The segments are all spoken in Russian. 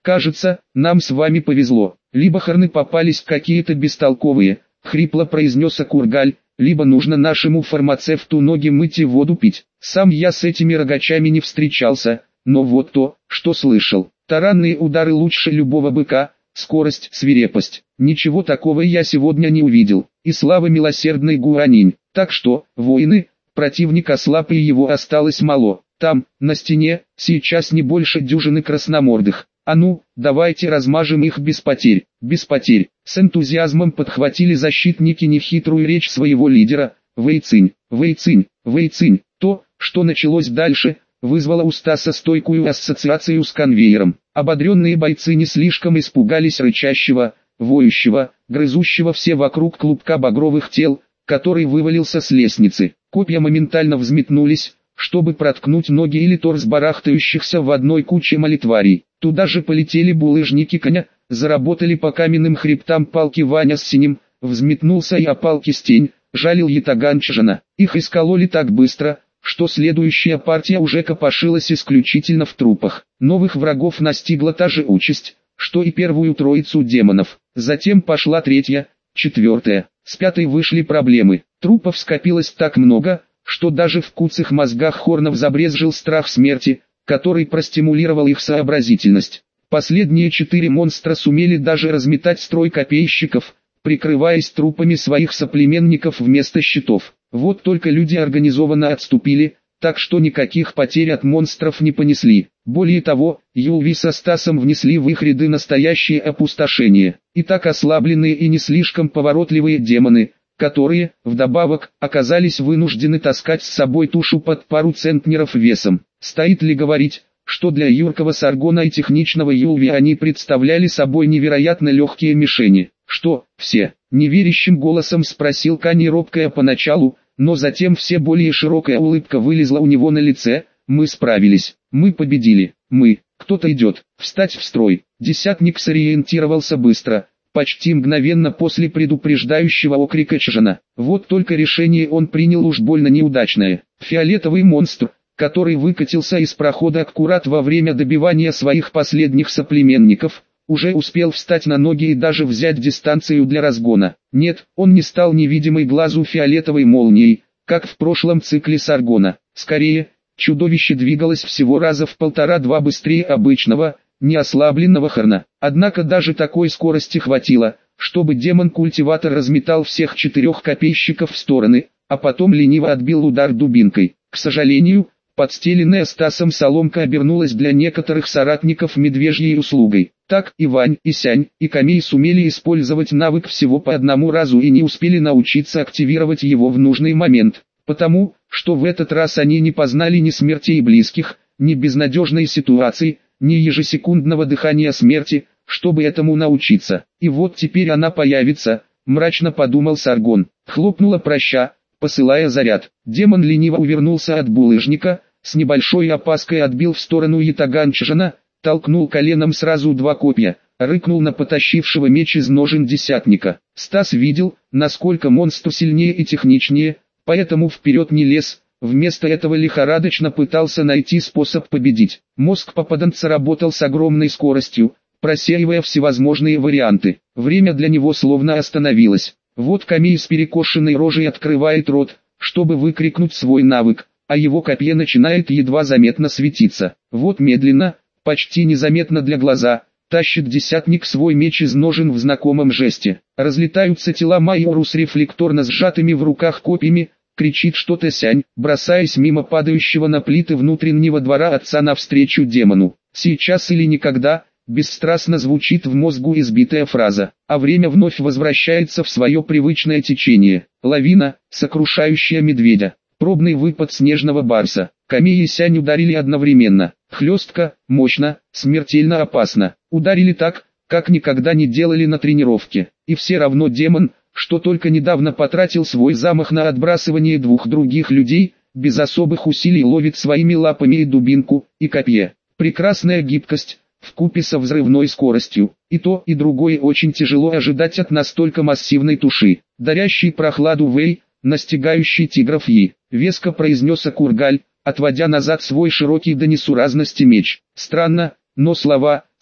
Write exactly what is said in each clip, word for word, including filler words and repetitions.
Кажется, нам с вами повезло. Либо хорны попались какие-то бестолковые, хрипло произнес Акургаль, либо нужно нашему фармацевту ноги мыть и воду пить. Сам я с этими рогачами не встречался, но вот то, что слышал. Таранные удары лучше любого быка, скорость, свирепость. Ничего такого я сегодня не увидел. И слава милосердной Гуанинь. Так что, воины, противник ослаб и его осталось мало. Там, на стене, сейчас не больше дюжины красномордых. А ну, давайте размажем их без потерь, без потерь. С энтузиазмом подхватили защитники нехитрую речь своего лидера. Вэйцинь, Вэйцинь, Вэйцинь. То, что началось дальше, вызвало у Стаса стойкую ассоциацию с конвейером. Ободренные бойцы не слишком испугались рычащего, воющего, грызущего все вокруг клубка багровых тел, который вывалился с лестницы. Копья моментально взметнулись, чтобы проткнуть ноги или торс барахтающихся в одной куче молитварей. Туда же полетели булыжники коня, заработали по каменным хребтам палки Ваня с синим, взметнулся и опал кистень, жалил ятаган Чжана. Их искололи так быстро, что следующая партия уже копошилась исключительно в трупах. Новых врагов настигла та же участь, что и первую троицу демонов. Затем пошла третья, четвертая. С пятой вышли проблемы. Трупов скопилось так много, что даже в куцых мозгах хорнов забрезжил страх смерти, который простимулировал их сообразительность. Последние четыре монстра сумели даже разметать строй копейщиков, прикрываясь трупами своих соплеменников вместо щитов. Вот только люди организованно отступили, так что никаких потерь от монстров не понесли. Более того, Юлви со Стасом внесли в их ряды настоящее опустошение. И так ослабленные и не слишком поворотливые демоны, которые, вдобавок, оказались вынуждены таскать с собой тушу под пару центнеров весом. Стоит ли говорить, что для юркого Саргона и техничного Юлви они представляли собой невероятно легкие мишени? Что, все? Неверящим голосом спросил Кани робкая поначалу, но затем все более широкая улыбка вылезла у него на лице. Мы справились, мы победили, мы, кто-то идет, встать в строй. Десятник сориентировался быстро, почти мгновенно после предупреждающего окрика Чжана. Вот только решение он принял уж больно неудачное. Фиолетовый монстр, который выкатился из прохода аккурат во время добивания своих последних соплеменников, уже успел встать на ноги и даже взять дистанцию для разгона. Нет, он не стал невидимой глазу фиолетовой молнией, как в прошлом цикле Саргона. Скорее, чудовище двигалось всего раза в полтора-два быстрее обычного, неослабленного хорна. Однако даже такой скорости хватило, чтобы демон-культиватор разметал всех четырех копейщиков в стороны, а потом лениво отбил удар дубинкой. К сожалению, подстеленная Стасом соломка обернулась для некоторых соратников медвежьей услугой. Так и Вань, и Сянь, и Камей сумели использовать навык всего по одному разу и не успели научиться активировать его в нужный момент, потому, что в этот раз они не познали ни смертей близких, ни безнадежной ситуации, ни ежесекундного дыхания смерти, чтобы этому научиться. И вот теперь она появится, мрачно подумал Саргон. Хлопнула проща, посылая заряд. Демон лениво увернулся от булыжника, с небольшой опаской отбил в сторону ятаган Чжана, толкнул коленом сразу два копья, рыкнул на потащившего меч из ножен десятника. Стас видел, насколько монстр сильнее и техничнее, поэтому вперед не лез, вместо этого лихорадочно пытался найти способ победить. Мозг попаданца работал с огромной скоростью, просеивая всевозможные варианты. Время для него словно остановилось. Вот Камей с перекошенной рожей открывает рот, чтобы выкрикнуть свой навык, а его копье начинает едва заметно светиться. Вот медленно, почти незаметно для глаза, тащит десятник свой меч из ножен в знакомом жесте. Разлетаются тела Майору с рефлекторно сжатыми в руках копьями, кричит что-то Сянь, бросаясь мимо падающего на плиты внутреннего двора отца навстречу демону. Сейчас или никогда, бесстрастно звучит в мозгу избитая фраза, а время вновь возвращается в свое привычное течение. Лавина, сокрушающая медведя. Пробный выпад снежного барса. Камей и Сянь ударили одновременно. Хлестко, мощно, смертельно опасно. Ударили так, как никогда не делали на тренировке. И все равно демон, что только недавно потратил свой замах на отбрасывание двух других людей, без особых усилий ловит своими лапами и дубинку, и копье. Прекрасная гибкость, вкупе со взрывной скоростью. И то, и другое очень тяжело ожидать от настолько массивной туши. Дарящий прохладу Вэй, настигающий тигров Yi, веско произнес Акургаль, отводя назад свой широкий до несуразности меч. Странно, но слова,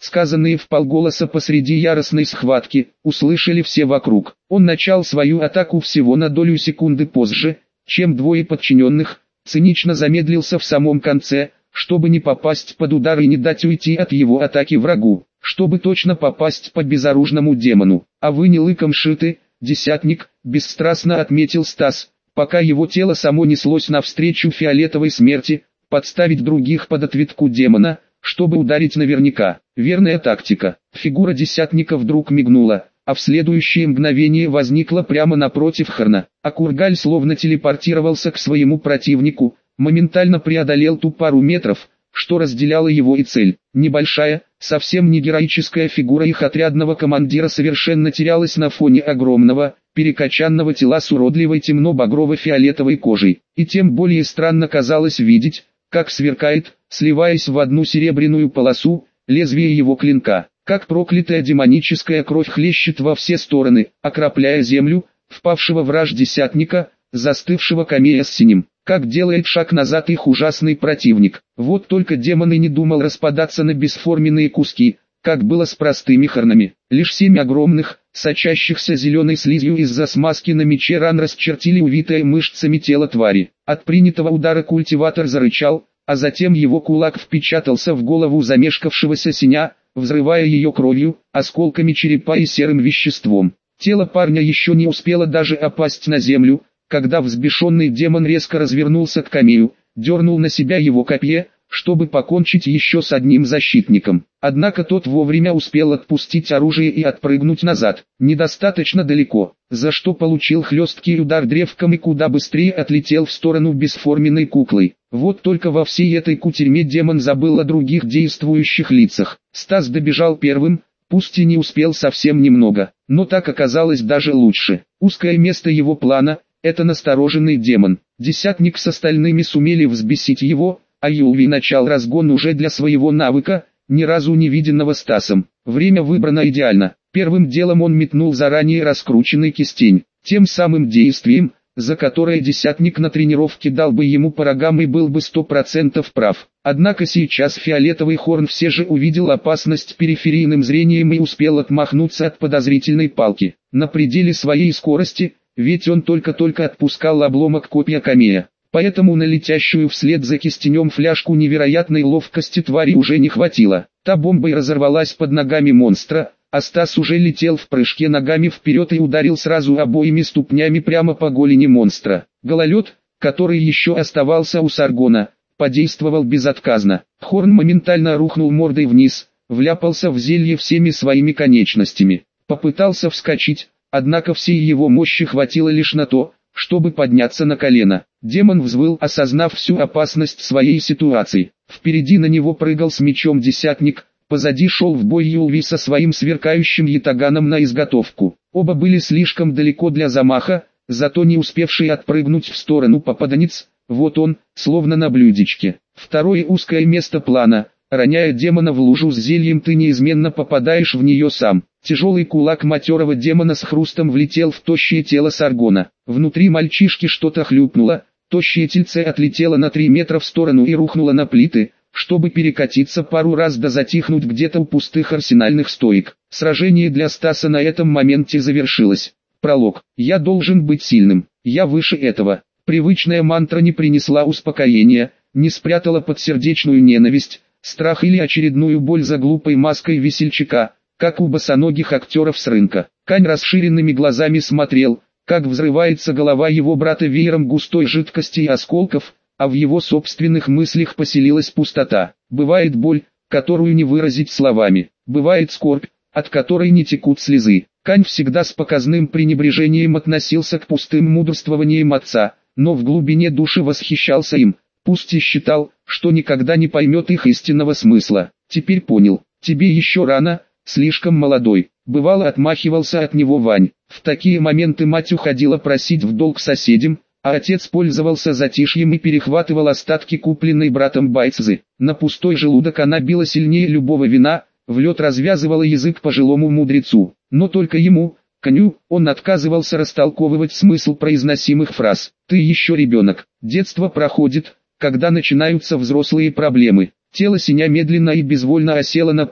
сказанные вполголоса посреди яростной схватки, услышали все вокруг. Он начал свою атаку всего на долю секунды позже, чем двое подчиненных, цинично замедлился в самом конце, чтобы не попасть под удар и не дать уйти от его атаки врагу, чтобы точно попасть по безоружному демону. «А вы не лыком шиты, десятник», — бесстрастно отметил Стас, пока его тело само неслось навстречу фиолетовой смерти, подставить других под ответку демона, чтобы ударить наверняка. Верная тактика. Фигура десятника вдруг мигнула, а в следующее мгновение возникла прямо напротив Хорна. А Кургаль словно телепортировался к своему противнику, моментально преодолел ту пару метров, что разделяла его и цель. Небольшая, совсем не героическая фигура их отрядного командира совершенно терялась на фоне огромного, перекачанного тела с уродливой темно-багрово-фиолетовой кожей. И тем более странно казалось видеть, как сверкает, сливаясь в одну серебряную полосу, лезвие его клинка, как проклятая демоническая кровь хлещет во все стороны, окропляя землю, впавшего в раж десятника, застывшего камея с синим, как делает шаг назад их ужасный противник. Вот только демон и не думал распадаться на бесформенные куски, как было с простыми хорнами. Лишь семь огромных, сочащихся зеленой слизью из-за смазки на мече ран расчертили увитое мышцами тело твари. От принятого удара культиватор зарычал, а затем его кулак впечатался в голову замешкавшегося синя, взрывая ее кровью, осколками черепа и серым веществом. Тело парня еще не успело даже опасть на землю, когда взбешенный демон резко развернулся к камею, дернул на себя его копье, чтобы покончить еще с одним защитником. Однако тот вовремя успел отпустить оружие и отпрыгнуть назад, недостаточно далеко, за что получил хлесткий удар древком и куда быстрее отлетел в сторону бесформенной куклой. Вот только во всей этой кутерьме демон забыл о других действующих лицах. Стас добежал первым, пусть и не успел совсем немного, но так оказалось даже лучше. Узкое место его плана — это настороженный демон. Десятник с остальными сумели взбесить его, а Юлви начал разгон уже для своего навыка, ни разу не виденного Стасом. Время выбрано идеально. Первым делом он метнул заранее раскрученный кистень, тем самым действием, за которое десятник на тренировке дал бы ему по рогам и был бы сто процентов прав. Однако сейчас фиолетовый хорн все же увидел опасность периферийным зрением и успел отмахнуться от подозрительной палки. На пределе своей скорости, ведь он только-только отпускал обломок копья камея. Поэтому на летящую вслед за кистенем фляжку невероятной ловкости твари уже не хватило. Та бомбой разорвалась под ногами монстра, а Стас уже летел в прыжке ногами вперед и ударил сразу обоими ступнями прямо по голени монстра. Гололед, который еще оставался у Саргона, подействовал безотказно. Хорн моментально рухнул мордой вниз, вляпался в зелье всеми своими конечностями. Попытался вскочить, однако всей его мощи хватило лишь на то, чтобы подняться на колено. Демон взвыл, осознав всю опасность своей ситуации. Впереди на него прыгал с мечом десятник, позади шел в бой Юлви со своим сверкающим ятаганом на изготовку. Оба были слишком далеко для замаха, зато не успевший отпрыгнуть в сторону попаданец, вот он, словно на блюдечке. Второе узкое место плана. Роняя демона в лужу с зельем, ты неизменно попадаешь в нее сам. Тяжелый кулак матерого демона с хрустом влетел в тощее тело Саргона. Внутри мальчишки что-то хлюпнуло, тощее тельце отлетело на три метра в сторону и рухнуло на плиты, чтобы перекатиться пару раз да затихнуть где-то у пустых арсенальных стоек. Сражение для Стаса на этом моменте завершилось. Пролог. Я должен быть сильным, я выше этого. Привычная мантра не принесла успокоения, не спрятала подсердечную ненависть, страх или очередную боль за глупой маской весельчака, как у босоногих актеров с рынка. Кань расширенными глазами смотрел, как взрывается голова его брата веером густой жидкости и осколков, а в его собственных мыслях поселилась пустота. Бывает боль, которую не выразить словами, бывает скорбь, от которой не текут слезы. Кань всегда с показным пренебрежением относился к пустым мудрствованиям отца, но в глубине души восхищался им, пусть и считал, что никогда не поймет их истинного смысла. Теперь понял. Тебе еще рано, слишком молодой. Бывало, отмахивался от него Вань. В такие моменты мать уходила просить в долг соседям, а отец пользовался затишьем и перехватывал остатки купленной братом байцзы. На пустой желудок она била сильнее любого вина, в лед развязывала язык пожилому мудрецу. Но только ему, Коню, он отказывался растолковывать смысл произносимых фраз. Ты еще ребенок. Детство проходит, когда начинаются взрослые проблемы. Тело синя медленно и безвольно осело на пол,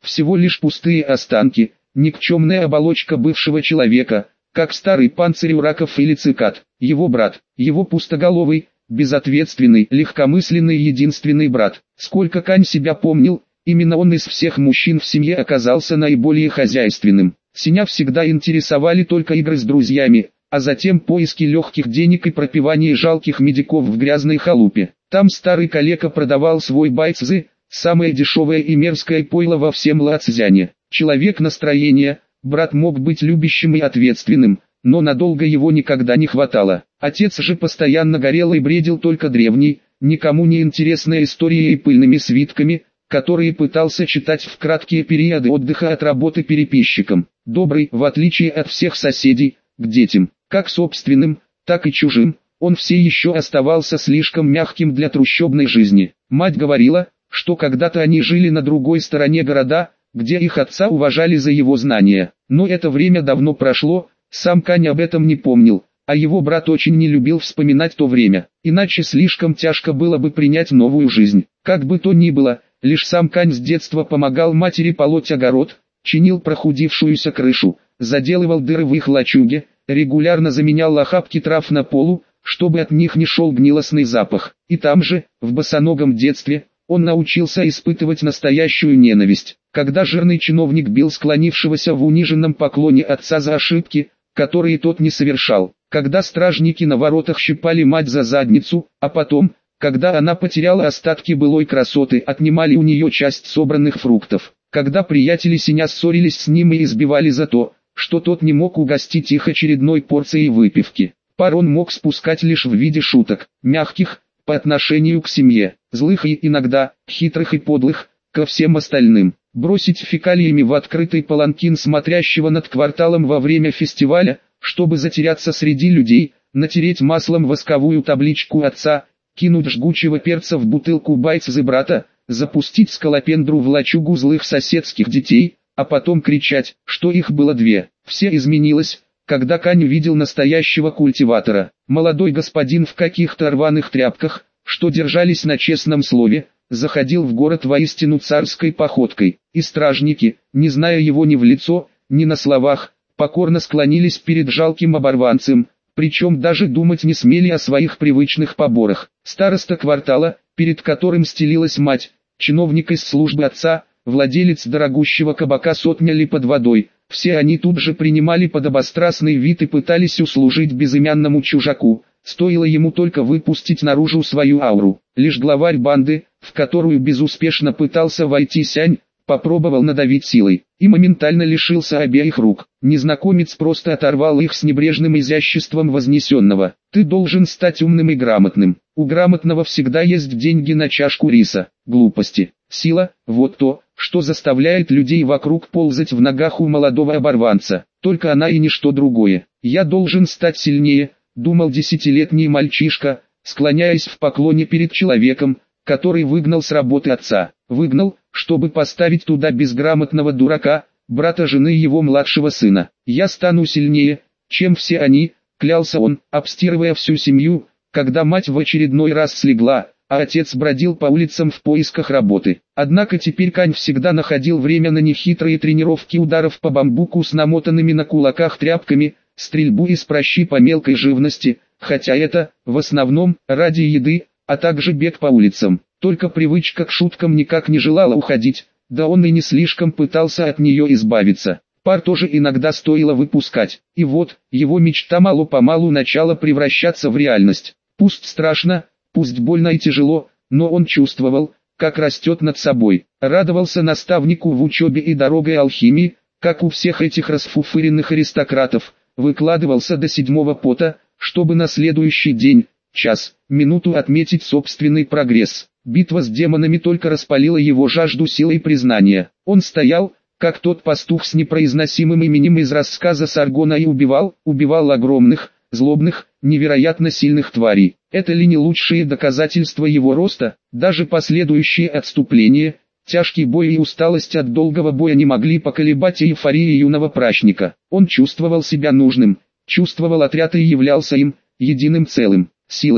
всего лишь пустые останки, никчемная оболочка бывшего человека, как старый панцирь у раков или цикад. Его брат, его пустоголовый, безответственный, легкомысленный единственный брат. Сколько Кань себя помнил, именно он из всех мужчин в семье оказался наиболее хозяйственным. Синя всегда интересовали только игры с друзьями, а затем поиски легких денег и пропивание жалких медиков в грязной халупе. Там старый калека продавал свой байцзы, самое дешевое и мерзкое пойло во всем Лацзяне. Человек настроения, брат мог быть любящим и ответственным, но надолго его никогда не хватало. Отец же постоянно горел и бредил только древней, никому не интересной историей и пыльными свитками, которые пытался читать в краткие периоды отдыха от работы переписчиком. Добрый, в отличие от всех соседей, к детям, как собственным, так и чужим, он все еще оставался слишком мягким для трущобной жизни. Мать говорила, что когда-то они жили на другой стороне города, где их отца уважали за его знания. Но это время давно прошло, сам Кань об этом не помнил, а его брат очень не любил вспоминать то время, иначе слишком тяжко было бы принять новую жизнь. Как бы то ни было, лишь сам Кань с детства помогал матери полоть огород, чинил прохудившуюся крышу, заделывал дыры в их лачуге, регулярно заменял охапки трав на полу, чтобы от них не шел гнилостный запах. И там же, в босоногом детстве, он научился испытывать настоящую ненависть, когда жирный чиновник бил склонившегося в униженном поклоне отца за ошибки, которые тот не совершал, когда стражники на воротах щипали мать за задницу, а потом, когда она потеряла остатки былой красоты, отнимали у нее часть собранных фруктов, когда приятели Синя ссорились с ним и избивали за то, что тот не мог угостить их очередной порцией выпивки. Пар он мог спускать лишь в виде шуток, мягких, по отношению к семье, злых и иногда, хитрых и подлых, ко всем остальным. Бросить фекалиями в открытый паланкин смотрящего над кварталом во время фестиваля, чтобы затеряться среди людей, натереть маслом восковую табличку отца, кинуть жгучего перца в бутылку байцзы брата, запустить скалопендру в лачугу злых соседских детей, а потом кричать, что их было две. Все изменилось, когда Кань видел настоящего культиватора. Молодой господин в каких-то рваных тряпках, что держались на честном слове, заходил в город воистину царской походкой, и стражники, не зная его ни в лицо, ни на словах, покорно склонились перед жалким оборванцем, причем даже думать не смели о своих привычных поборах. Староста квартала, перед которым стелилась мать, чиновник из службы отца, владелец дорогущего кабака сотняли под водой, все они тут же принимали подобострастный вид и пытались услужить безымянному чужаку, стоило ему только выпустить наружу свою ауру. Лишь главарь банды, в которую безуспешно пытался войти Сянь, попробовал надавить силой, и моментально лишился обеих рук. Незнакомец просто оторвал их с небрежным изяществом вознесенного. «Ты должен стать умным и грамотным. У грамотного всегда есть деньги на чашку риса». Глупости. Сила – вот то, что заставляет людей вокруг ползать в ногах у молодого оборванца. Только она и ничто другое. «Я должен стать сильнее», – думал десятилетний мальчишка, склоняясь в поклоне перед человеком, который выгнал с работы отца. Выгнал, чтобы поставить туда безграмотного дурака, брата жены его младшего сына. «Я стану сильнее, чем все они», — клялся он, обстирывая всю семью, когда мать в очередной раз слегла, а отец бродил по улицам в поисках работы. Однако теперь Кань всегда находил время на нехитрые тренировки ударов по бамбуку с намотанными на кулаках тряпками, стрельбу из пращи по мелкой живности, хотя это, в основном, ради еды, а также бег по улицам. Только привычка к шуткам никак не желала уходить, да он и не слишком пытался от нее избавиться. Пар тоже иногда стоило выпускать, и вот, его мечта мало-помалу начала превращаться в реальность. Пусть страшно, пусть больно и тяжело, но он чувствовал, как растет над собой. Радовался наставнику в учебе и дорогой алхимии, как у всех этих расфуфыренных аристократов, выкладывался до седьмого пота, чтобы на следующий день, час, минуту отметить собственный прогресс. Битва с демонами только распалила его жажду силы и признания. Он стоял, как тот пастух с непроизносимым именем из рассказа Саргона, и убивал, убивал огромных, злобных, невероятно сильных тварей. Это ли не лучшие доказательства его роста? Даже последующие отступления, тяжкий бой и усталость от долгого боя не могли поколебать эйфории юного прачника. Он чувствовал себя нужным, чувствовал отряд и являлся им, единым целым, силой,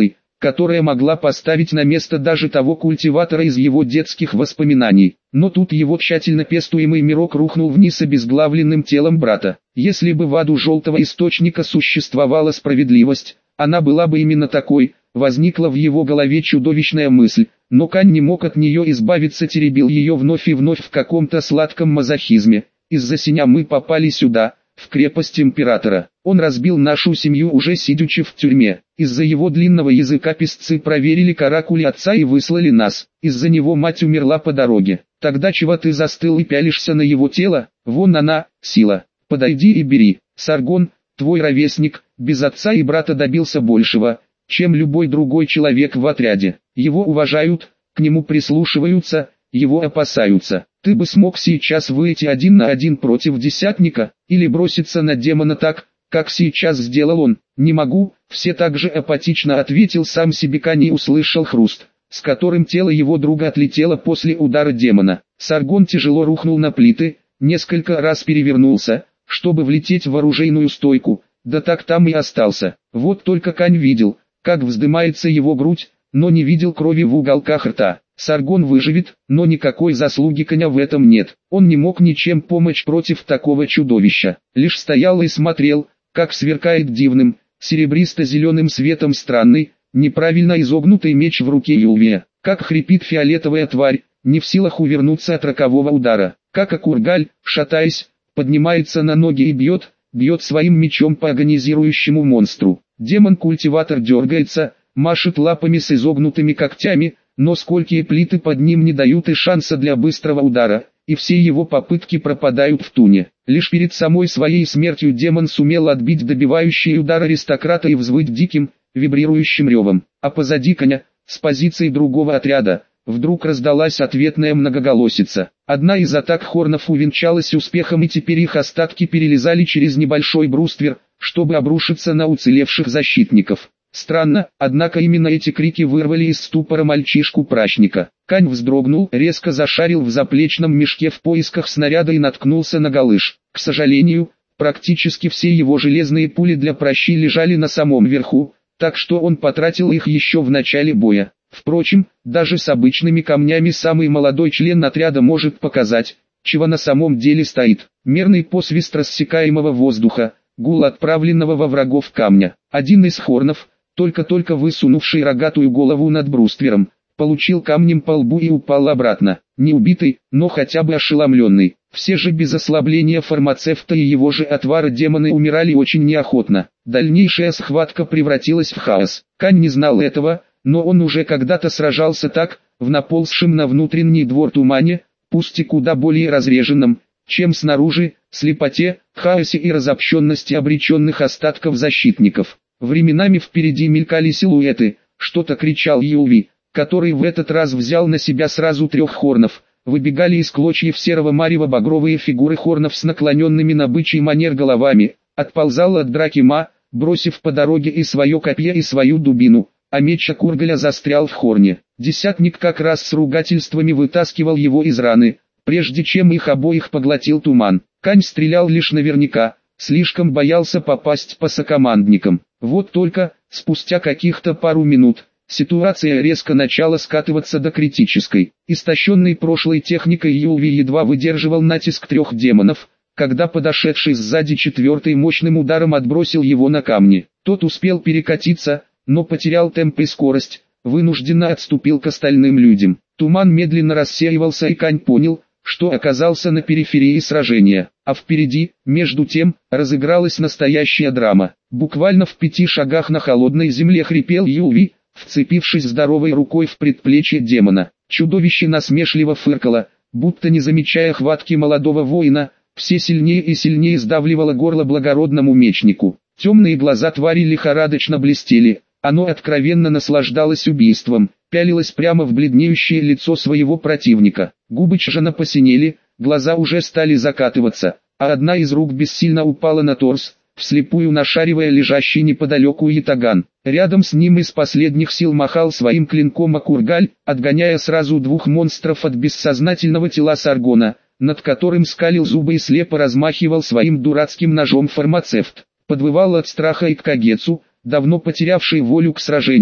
которая могла поставить на место даже того культиватора из его детских воспоминаний. Но тут его тщательно пестуемый мирок рухнул вниз обезглавленным телом брата. Если бы в аду желтого источника существовала справедливость, она была бы именно такой. Возникла в его голове чудовищная мысль, но Кань не мог от нее избавиться, теребил ее вновь и вновь в каком-то сладком мазохизме. Из-за синя мы попали сюда, в крепость императора. Он разбил нашу семью, уже сидячи в тюрьме. Из-за его длинного языка писцы проверили каракули отца и выслали нас. Из-за него мать умерла по дороге. Тогда чего ты застыл и пялишься на его тело? Вон она, сила. Подойди и бери. Саргон, твой ровесник, без отца и брата добился большего, чем любой другой человек в отряде. Его уважают, к нему прислушиваются, его опасаются. Ты бы смог сейчас выйти один на один против десятника, или броситься на демона так, как сейчас сделал он? Не могу, все так же апатично ответил сам себе Кань и услышал хруст, с которым тело его друга отлетело после удара демона. Саргон тяжело рухнул на плиты, несколько раз перевернулся, чтобы влететь в оружейную стойку, да так там и остался. Вот только Кань видел, как вздымается его грудь, но не видел крови в уголках рта. Саргон выживет, но никакой заслуги Коня в этом нет. Он не мог ничем помочь против такого чудовища. Лишь стоял и смотрел, как сверкает дивным, серебристо-зеленым светом странный, неправильно изогнутый меч в руке Юлвия. Как хрипит фиолетовая тварь, не в силах увернуться от рокового удара. Как Акургаль, шатаясь, поднимается на ноги и бьет, бьет своим мечом по агонизирующему монстру. Демон-культиватор дергается, машет лапами с изогнутыми когтями, но сколькие плиты под ним не дают и шанса для быстрого удара, и все его попытки пропадают в туне. Лишь перед самой своей смертью демон сумел отбить добивающий удар аристократа и взвыть диким, вибрирующим ревом. А позади Коня, с позиции другого отряда, вдруг раздалась ответная многоголосица. Одна из атак хорнов увенчалась успехом, и теперь их остатки перелезали через небольшой бруствер, чтобы обрушиться на уцелевших защитников. Странно, однако именно эти крики вырвали из ступора мальчишку-прачника. Кань вздрогнул, резко зашарил в заплечном мешке в поисках снаряда и наткнулся на галыш. К сожалению, практически все его железные пули для пращи лежали на самом верху, так что он потратил их еще в начале боя. Впрочем, даже с обычными камнями самый молодой член отряда может показать, чего на самом деле стоит. Мерный посвист рассекаемого воздуха, гул отправленного во врагов камня. Один из хорнов, только-только высунувший рогатую голову над бруствером, получил камнем по лбу и упал обратно. Не убитый, но хотя бы ошеломленный. Все же без ослабления фармацевта и его же отвара демоны умирали очень неохотно. Дальнейшая схватка превратилась в хаос. Кань не знал этого, но он уже когда-то сражался так, в наползшем на внутренний двор тумане, пусть и куда более разреженном, чем снаружи, слепоте, хаосе и разобщенности обреченных остатков защитников. Временами впереди мелькали силуэты, что-то кричал Юлви, который в этот раз взял на себя сразу трех хорнов. Выбегали из клочьев серого марева багровые фигуры хорнов с наклоненными на бычий манер головами. Отползал от драки Ма, бросив по дороге и свое копье и свою дубину, а меч Акургаля застрял в хорне. Десятник как раз с ругательствами вытаскивал его из раны, прежде чем их обоих поглотил туман. Кань стрелял лишь наверняка, слишком боялся попасть по сокомандникам. Вот только, спустя каких-то пару минут, ситуация резко начала скатываться до критической. Истощенный прошлой техникой Юлви едва выдерживал натиск трех демонов, когда подошедший сзади четвертый мощным ударом отбросил его на камни. Тот успел перекатиться, но потерял темп и скорость, вынужденно отступил к остальным людям. Туман медленно рассеивался, и Кань понял, что оказался на периферии сражения. А впереди, между тем, разыгралась настоящая драма. Буквально в пяти шагах на холодной земле хрипел Юлви, вцепившись здоровой рукой в предплечье демона. Чудовище насмешливо фыркало, будто не замечая хватки молодого воина, все сильнее и сильнее сдавливало горло благородному мечнику. Темные глаза твари лихорадочно блестели, оно откровенно наслаждалось убийством, пялилось прямо в бледнеющее лицо своего противника. Губы Чжана посинели, глаза уже стали закатываться, а одна из рук бессильно упала на торс, вслепую нашаривая лежащий неподалеку ятаган. Рядом с ним из последних сил махал своим клинком Акургаль, отгоняя сразу двух монстров от бессознательного тела Саргона, над которым скалил зубы и слепо размахивал своим дурацким ножом фармацевт. Подвывал от страха и Кагецу, давно потерявший волю к сражению,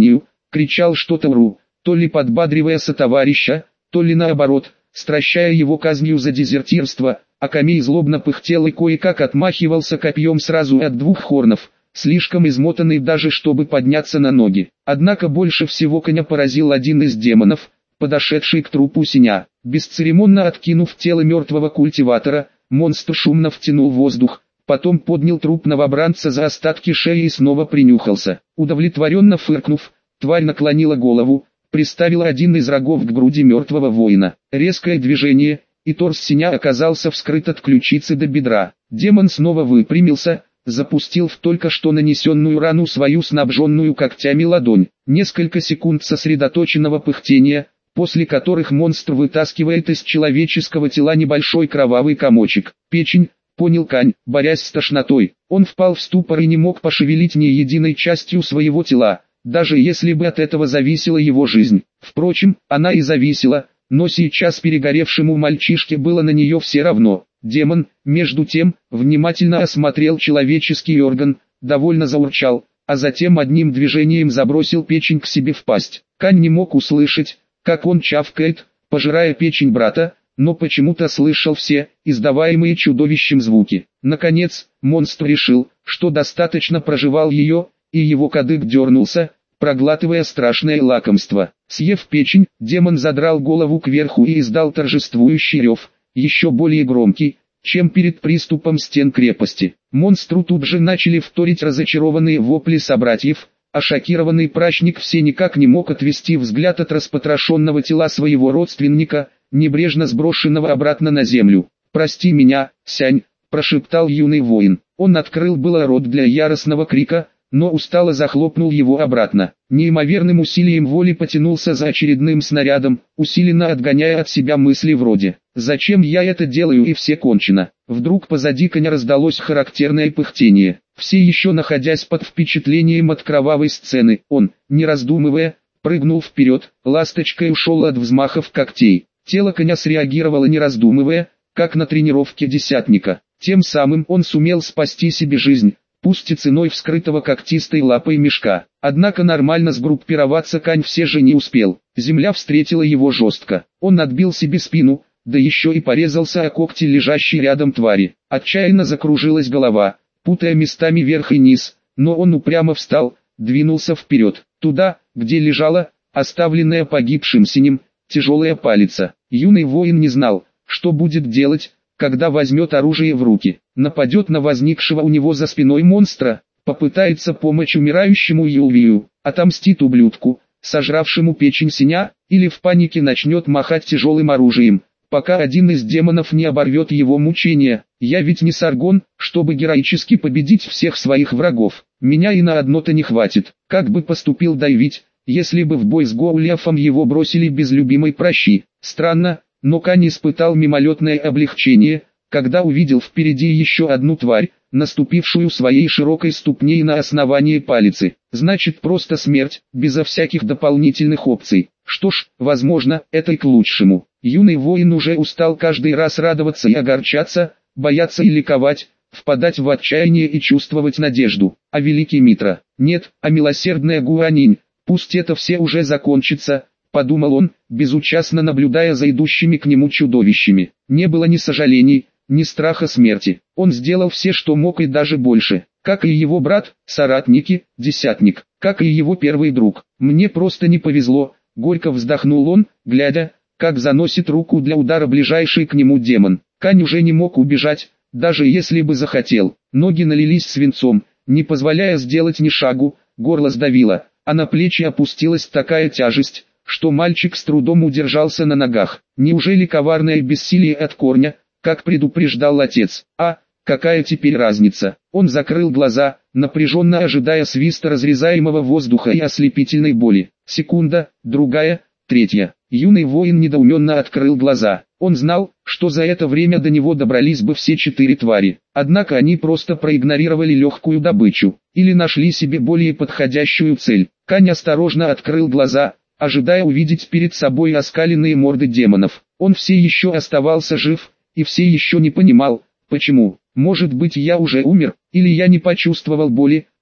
кричал что-то Уру, то ли подбадривая сотоварища, то ли наоборот, стращая его казнью за дезертирство, а Камей злобно пыхтел и кое-как отмахивался копьем сразу от двух хорнов, слишком измотанный даже чтобы подняться на ноги. Однако больше всего коня поразил один из демонов, подошедший к трупу Синя. Бесцеремонно откинув тело мертвого культиватора, монстр шумно втянул воздух, потом поднял труп новобранца за остатки шеи и снова принюхался. Удовлетворенно фыркнув, тварь наклонила голову, приставила один из рогов к груди мертвого воина. Резкое движение, и торс Синя оказался вскрыт от ключицы до бедра. Демон снова выпрямился, запустил в только что нанесенную рану свою снабженную когтями ладонь. Несколько секунд сосредоточенного пыхтения, после которых монстр вытаскивает из человеческого тела небольшой кровавый комочек. Печень, понял Кань, борясь с тошнотой. Он впал в ступор и не мог пошевелить ни единой частью своего тела, даже если бы от этого зависела его жизнь. Впрочем, она и зависела, но сейчас перегоревшему мальчишке было на нее все равно. Демон, между тем, внимательно осмотрел человеческий орган, довольно заурчал, а затем одним движением забросил печень к себе в пасть. Кань не мог услышать, как он чавкает, пожирая печень брата, но почему-то слышал все, издаваемые чудовищем звуки. Наконец, монстр решил, что достаточно прожевал ее, и его кадык дернулся, проглатывая страшное лакомство. Съев печень, демон задрал голову кверху и издал торжествующий рев, еще более громкий, чем перед приступом стен крепости. Монстру тут же начали вторить разочарованные вопли собратьев, а шокированный прачник все никак не мог отвести взгляд от распотрошенного тела своего родственника, небрежно сброшенного обратно на землю. «Прости меня, Сянь», – прошептал юный воин. Он открыл было рот для яростного крика, но устало захлопнул его обратно. Неимоверным усилием воли потянулся за очередным снарядом, усиленно отгоняя от себя мысли вроде «Зачем я это делаю и все кончено?». Вдруг позади коня раздалось характерное пыхтение. Все еще находясь под впечатлением от кровавой сцены, он, не раздумывая, прыгнул вперед, ласточкой ушел от взмахов когтей. Тело коня среагировало не раздумывая, как на тренировке десятника. Тем самым он сумел спасти себе жизнь, пусть и ценой вскрытого когтистой лапой мешка. Однако нормально сгруппироваться Кань все же не успел. Земля встретила его жестко. Он отбил себе спину, да еще и порезался о когти лежащей рядом твари. Отчаянно закружилась голова, путая местами верх и низ, но он упрямо встал, двинулся вперед, туда, где лежала, оставленная погибшим Синим, тяжелая палица. Юный воин не знал, что будет делать, когда возьмет оружие в руки. Нападет на возникшего у него за спиной монстра, попытается помочь умирающему Юлвию, отомстит ублюдку, сожравшему печень Синя, или в панике начнет махать тяжелым оружием, пока один из демонов не оборвет его мучения. Я ведь не Саргон, чтобы героически победить всех своих врагов. Меня и на одно-то не хватит. Как бы поступил Дайвить, если бы в бой с Гоулиафом его бросили без любимой пращи? Странно, но Кань испытал мимолетное облегчение, когда увидел впереди еще одну тварь, наступившую своей широкой ступней на основание палицы. Значит, просто смерть, безо всяких дополнительных опций. Что ж, возможно, это и к лучшему. Юный воин уже устал каждый раз радоваться и огорчаться, бояться и ликовать, впадать в отчаяние и чувствовать надежду. А великий Митра? Нет, а милосердная Гуанинь? Пусть это все уже закончится, подумал он, безучастно наблюдая за идущими к нему чудовищами. Не было ни сожалений, ни страха смерти. Он сделал все, что мог, и даже больше. Как и его брат, соратники, десятник, как и его первый друг. Мне просто не повезло, горько вздохнул он, глядя, как заносит руку для удара ближайший к нему демон. Кань уже не мог убежать, даже если бы захотел. Ноги налились свинцом, не позволяя сделать ни шагу, горло сдавило, а на плечи опустилась такая тяжесть, что мальчик с трудом удержался на ногах. Неужели коварное бессилие от корня, как предупреждал отец? А, какая теперь разница? Он закрыл глаза, напряженно ожидая свиста разрезаемого воздуха и ослепительной боли. Секунда, другая, третья. Юный воин недоуменно открыл глаза. Он знал, что за это время до него добрались бы все четыре твари. Однако они просто проигнорировали легкую добычу, или нашли себе более подходящую цель. Кань осторожно открыл глаза, ожидая увидеть перед собой оскаленные морды демонов. Он все еще оставался жив, и все еще не понимал, почему. Может быть, я уже умер, или я не почувствовал боли,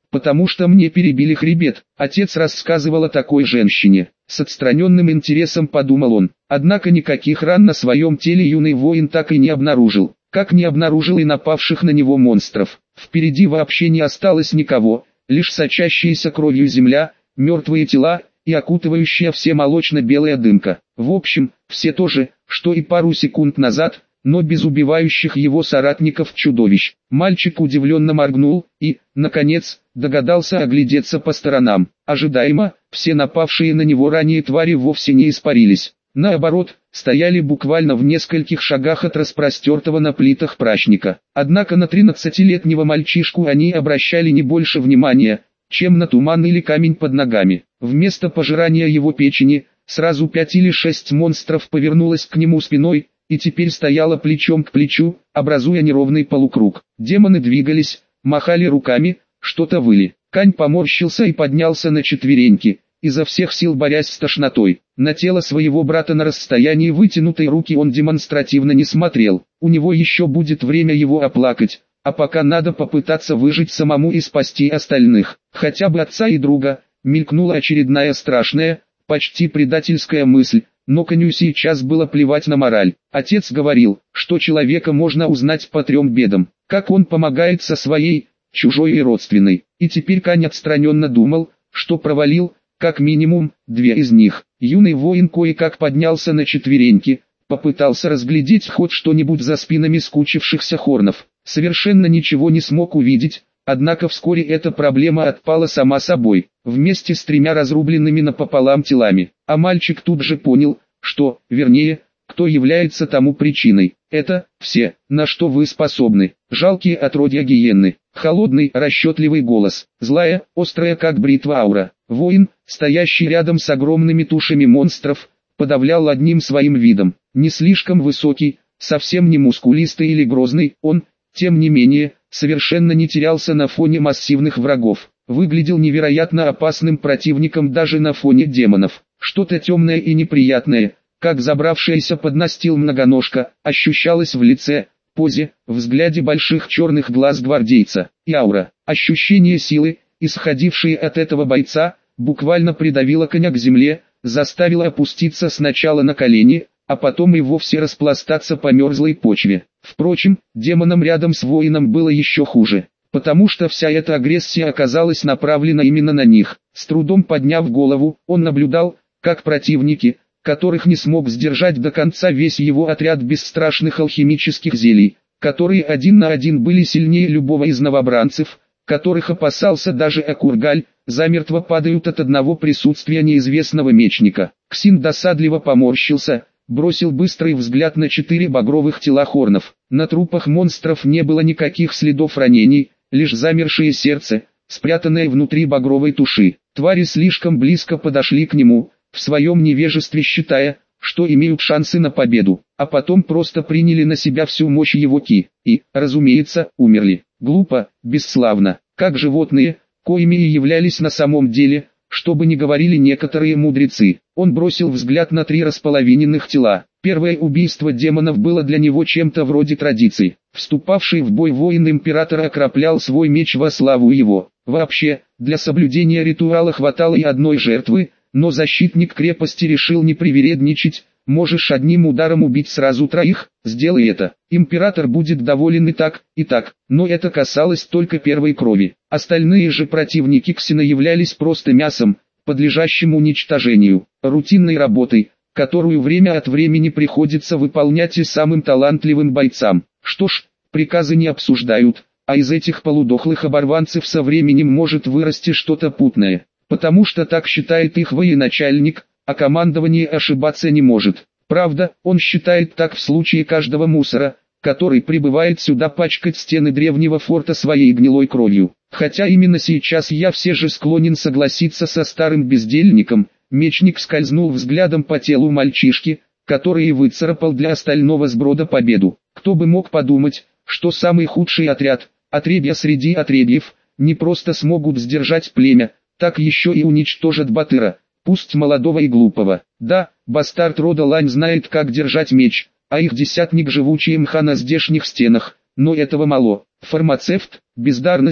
потому что мне перебили хребет. Отец рассказывал о такой женщине. С отстраненным интересом подумал он. Однако никаких ран на своем теле юный воин так и не обнаружил. Как не обнаружил и напавших на него монстров. Впереди вообще не осталось никого, лишь сочащаяся кровью земля, мертвые тела и окутывающая все молочно-белая дымка. В общем, все то же, что и пару секунд назад, но без убивающих его соратников чудовищ. Мальчик удивленно моргнул и, наконец, догадался оглядеться по сторонам. Ожидаемо, все напавшие на него ранее твари вовсе не испарились. Наоборот, стояли буквально в нескольких шагах от распростертого на плитах прачника. Однако на тринадцатилетнего мальчишку они обращали не больше внимания, чем на туман или камень под ногами. Вместо пожирания его печени, сразу пять или шесть монстров повернулось к нему спиной, и теперь стояло плечом к плечу, образуя неровный полукруг. Демоны двигались, махали руками, что-то выли. Кань поморщился и поднялся на четвереньки, изо всех сил борясь с тошнотой. На тело своего брата на расстоянии вытянутой руки он демонстративно не смотрел. У него еще будет время его оплакать, а пока надо попытаться выжить самому и спасти остальных. Хотя бы отца и друга, мелькнула очередная страшная, почти предательская мысль. Но коню сейчас было плевать на мораль. Отец говорил, что человека можно узнать по трем бедам. Как он помогает со своей, чужой и родственной. И теперь Кань отстраненно думал, что провалил, как минимум, две из них. Юный воин кое-как поднялся на четвереньки, попытался разглядеть хоть что-нибудь за спинами скучившихся хорнов. Совершенно ничего не смог увидеть, однако вскоре эта проблема отпала сама собой, вместе с тремя разрубленными напополам телами. А мальчик тут же понял, что, вернее, кто является тому причиной. Это все, на что вы способны. Жалкие отродья гиенны. Холодный, расчетливый голос. Злая, острая как бритва аура. Воин, стоящий рядом с огромными тушами монстров, подавлял одним своим видом. Не слишком высокий, совсем не мускулистый или грозный, он, тем не менее, совершенно не терялся на фоне массивных врагов. Выглядел невероятно опасным противником даже на фоне демонов. Что-то темное и неприятное, как забравшаяся под настил многоножка, ощущалось в лице, позе, взгляде больших черных глаз гвардейца. И аура, ощущение силы, исходившее от этого бойца, буквально придавило коня к земле, заставило опуститься сначала на колени, а потом и вовсе распластаться по мерзлой почве. Впрочем, демонам рядом с воином было еще хуже, потому что вся эта агрессия оказалась направлена именно на них. С трудом подняв голову, он наблюдал, как противники, которых не смог сдержать до конца весь его отряд бесстрашных алхимических зелий, которые один на один были сильнее любого из новобранцев, которых опасался даже Акургаль, замертво падают от одного присутствия неизвестного мечника. Ксин досадливо поморщился, бросил быстрый взгляд на четыре багровых тела хорнов. На трупах монстров не было никаких следов ранений, лишь замершее сердце, спрятанное внутри багровой туши. Твари слишком близко подошли к нему, в своем невежестве считая, что имеют шансы на победу, а потом просто приняли на себя всю мощь его ки, и, разумеется, умерли. Глупо, бесславно, как животные, коими и являлись на самом деле, что бы ни говорили некоторые мудрецы. Он бросил взгляд на три располовиненных тела. Первое убийство демонов было для него чем-то вроде традиции. Вступавший в бой воин императора окроплял свой меч во славу его. Вообще, для соблюдения ритуала хватало и одной жертвы, но защитник крепости решил не привередничать. Можешь одним ударом убить сразу троих, сделай это. Император будет доволен и так, и так, но это касалось только первой крови. Остальные же противники Ксина являлись просто мясом, подлежащим уничтожению, рутинной работой, которую время от времени приходится выполнять и самым талантливым бойцам. Что ж, приказы не обсуждают, а из этих полудохлых оборванцев со временем может вырасти что-то путное, потому что так считает их военачальник, а командование ошибаться не может. Правда, он считает так в случае каждого мусора, который прибывает сюда пачкать стены древнего форта своей гнилой кровью. Хотя именно сейчас я все же склонен согласиться со старым бездельником. Мечник скользнул взглядом по телу мальчишки, который и выцарапал для остального сброда победу. Кто бы мог подумать, что самый худший отряд, отребья среди отребьев, не просто смогут сдержать племя, так еще и уничтожат Батыра. Пусть молодого и глупого. Да, бастард рода Лань знает, как держать меч, а их десятник живучий мха на здешних стенах, но этого мало. Фармацевт, бездарность,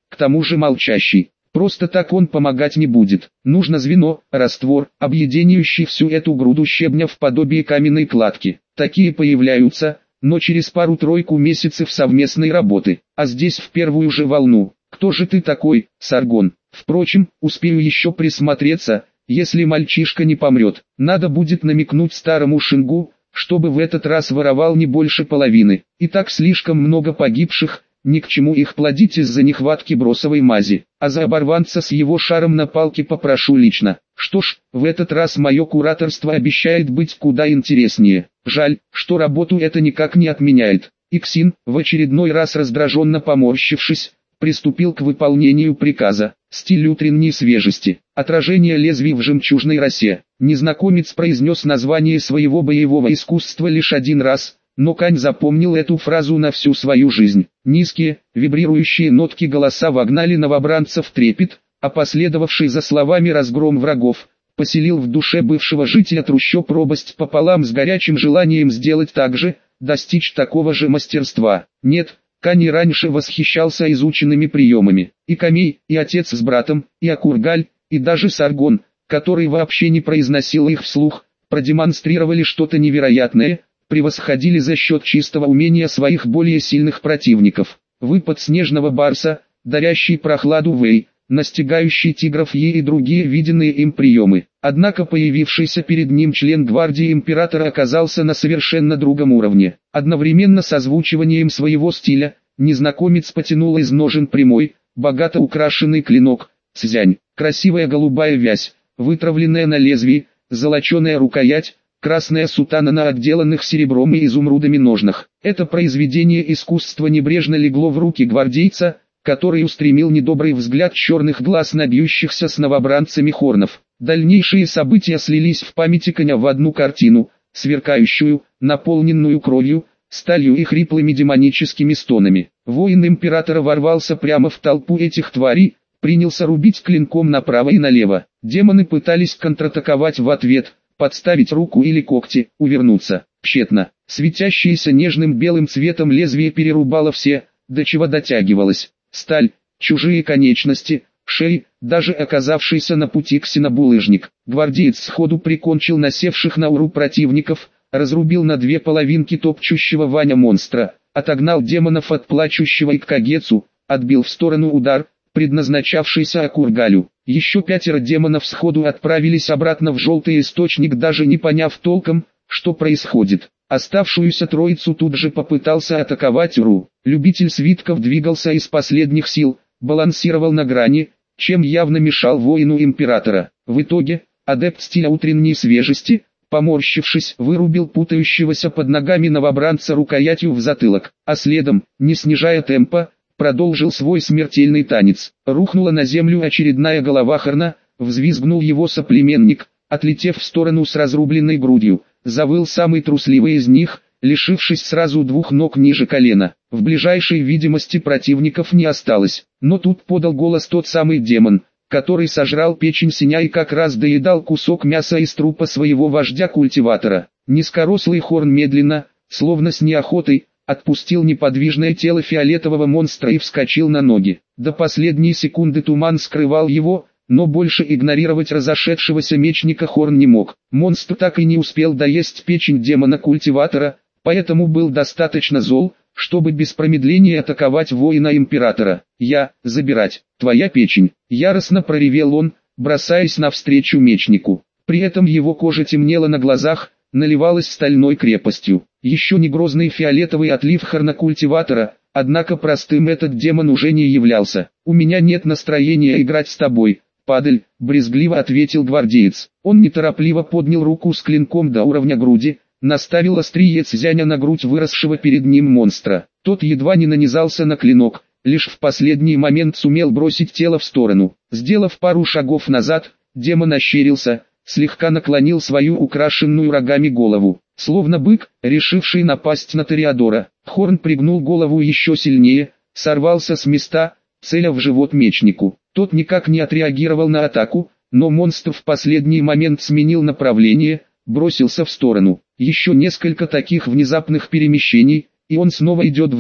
к тому же молчащий. Просто так он помогать не будет. Нужно звено, раствор, объединяющий всю эту груду щебня в подобие каменной кладки. Такие появляются, но через пару-тройку месяцев совместной работы. А здесь в первую же волну. Кто же ты такой, Саргон? Впрочем, успею еще присмотреться, если мальчишка не помрет. Надо будет намекнуть старому Шингу, чтобы в этот раз воровал не больше половины. И так слишком много погибших, ни к чему их плодить из-за нехватки бросовой мази. А за оборванца с его шаром на палке попрошу лично. Что ж, в этот раз мое кураторство обещает быть куда интереснее. Жаль, что работу это никак не отменяет. Иксин, в очередной раз раздраженно поморщившись, приступил к выполнению приказа. Стиль утренней свежести. Отражение лезвий в жемчужной росе. Незнакомец произнес название своего боевого искусства лишь один раз, но Кань запомнил эту фразу на всю свою жизнь. Низкие, вибрирующие нотки голоса вогнали новобранца в трепет, а последовавший за словами разгром врагов поселил в душе бывшего жителя трущоб робость пополам с горячим желанием сделать так же, достичь такого же мастерства. Нет, Кань и раньше восхищался изученными приемами. И Камей, и отец с братом, и Акургаль, и даже Саргон, который вообще не произносил их вслух, продемонстрировали что-то невероятное, превосходили за счет чистого умения своих более сильных противников. Выпад снежного барса, дарящий прохладу Вэй, настигающий тигров Е и другие виденные им приемы. Однако появившийся перед ним член гвардии императора оказался на совершенно другом уровне. Одновременно с озвучиванием своего стиля, незнакомец потянул из ножен прямой, богато украшенный клинок, цзянь, красивая голубая вязь, вытравленная на лезвии, золоченая рукоять, красная сутана на отделанных серебром и изумрудами ножнах. Это произведение искусства небрежно легло в руки гвардейца, который устремил недобрый взгляд черных глаз на бьющихся с новобранцами хорнов. Дальнейшие события слились в памяти Коня в одну картину, сверкающую, наполненную кровью, сталью и хриплыми демоническими стонами. Воин императора ворвался прямо в толпу этих тварей, принялся рубить клинком направо и налево. Демоны пытались контратаковать в ответ, подставить руку или когти, увернуться. Тщетно. Светящееся нежным белым цветом лезвие перерубало все, до чего дотягивалось. Сталь, чужие конечности, шеи, даже оказавшийся на пути ксенобулыжник. Гвардеец сходу прикончил насевших на уру противников, разрубил на две половинки топчущего Ваня монстра, отогнал демонов от плачущего Иккагецу, отбил в сторону удар, предназначавшийся Акургалю. Еще пятеро демонов сходу отправились обратно в желтый источник, даже не поняв толком, что происходит. Оставшуюся троицу тут же попытался атаковать Уру. Любитель свитков двигался из последних сил, балансировал на грани, чем явно мешал воину императора. В итоге, адепт стиля утренней свежести, поморщившись, вырубил путающегося под ногами новобранца рукоятью в затылок, а следом, не снижая темпа, продолжил свой смертельный танец. Рухнула на землю очередная голова Хорна, взвизгнул его соплеменник, отлетев в сторону с разрубленной грудью. Завыл самый трусливый из них, лишившись сразу двух ног ниже колена. В ближайшей видимости противников не осталось, но тут подал голос тот самый демон, который сожрал печень Синя и как раз доедал кусок мяса из трупа своего вождя-культиватора. Низкорослый Хорн медленно, словно с неохотой, отпустил неподвижное тело фиолетового монстра и вскочил на ноги. До последней секунды туман скрывал его, но больше игнорировать разошедшегося мечника Хорн не мог. Монстр так и не успел доесть печень демона-культиватора, поэтому был достаточно зол, чтобы без промедления атаковать воина императора. «Я, забирать, твоя печень!» — яростно проревел он, бросаясь навстречу мечнику. При этом его кожа темнела на глазах, наливалась стальной крепостью. Еще не грозный фиолетовый отлив Хорна-культиватора, однако простым этот демон уже не являлся. «У меня нет настроения играть с тобой, падаль», — брезгливо ответил гвардеец. Он неторопливо поднял руку с клинком до уровня груди, наставил острие цзяня на грудь выросшего перед ним монстра. Тот едва не нанизался на клинок, лишь в последний момент сумел бросить тело в сторону. Сделав пару шагов назад, демон ощерился, слегка наклонил свою украшенную рогами голову. Словно бык, решивший напасть на Тореадора, Хорн пригнул голову еще сильнее, сорвался с места, целя в живот мечнику. Тот никак не отреагировал на атаку, но монстр в последний момент сменил направление, бросился в сторону. Еще несколько таких внезапных перемещений, и он снова идет в бой,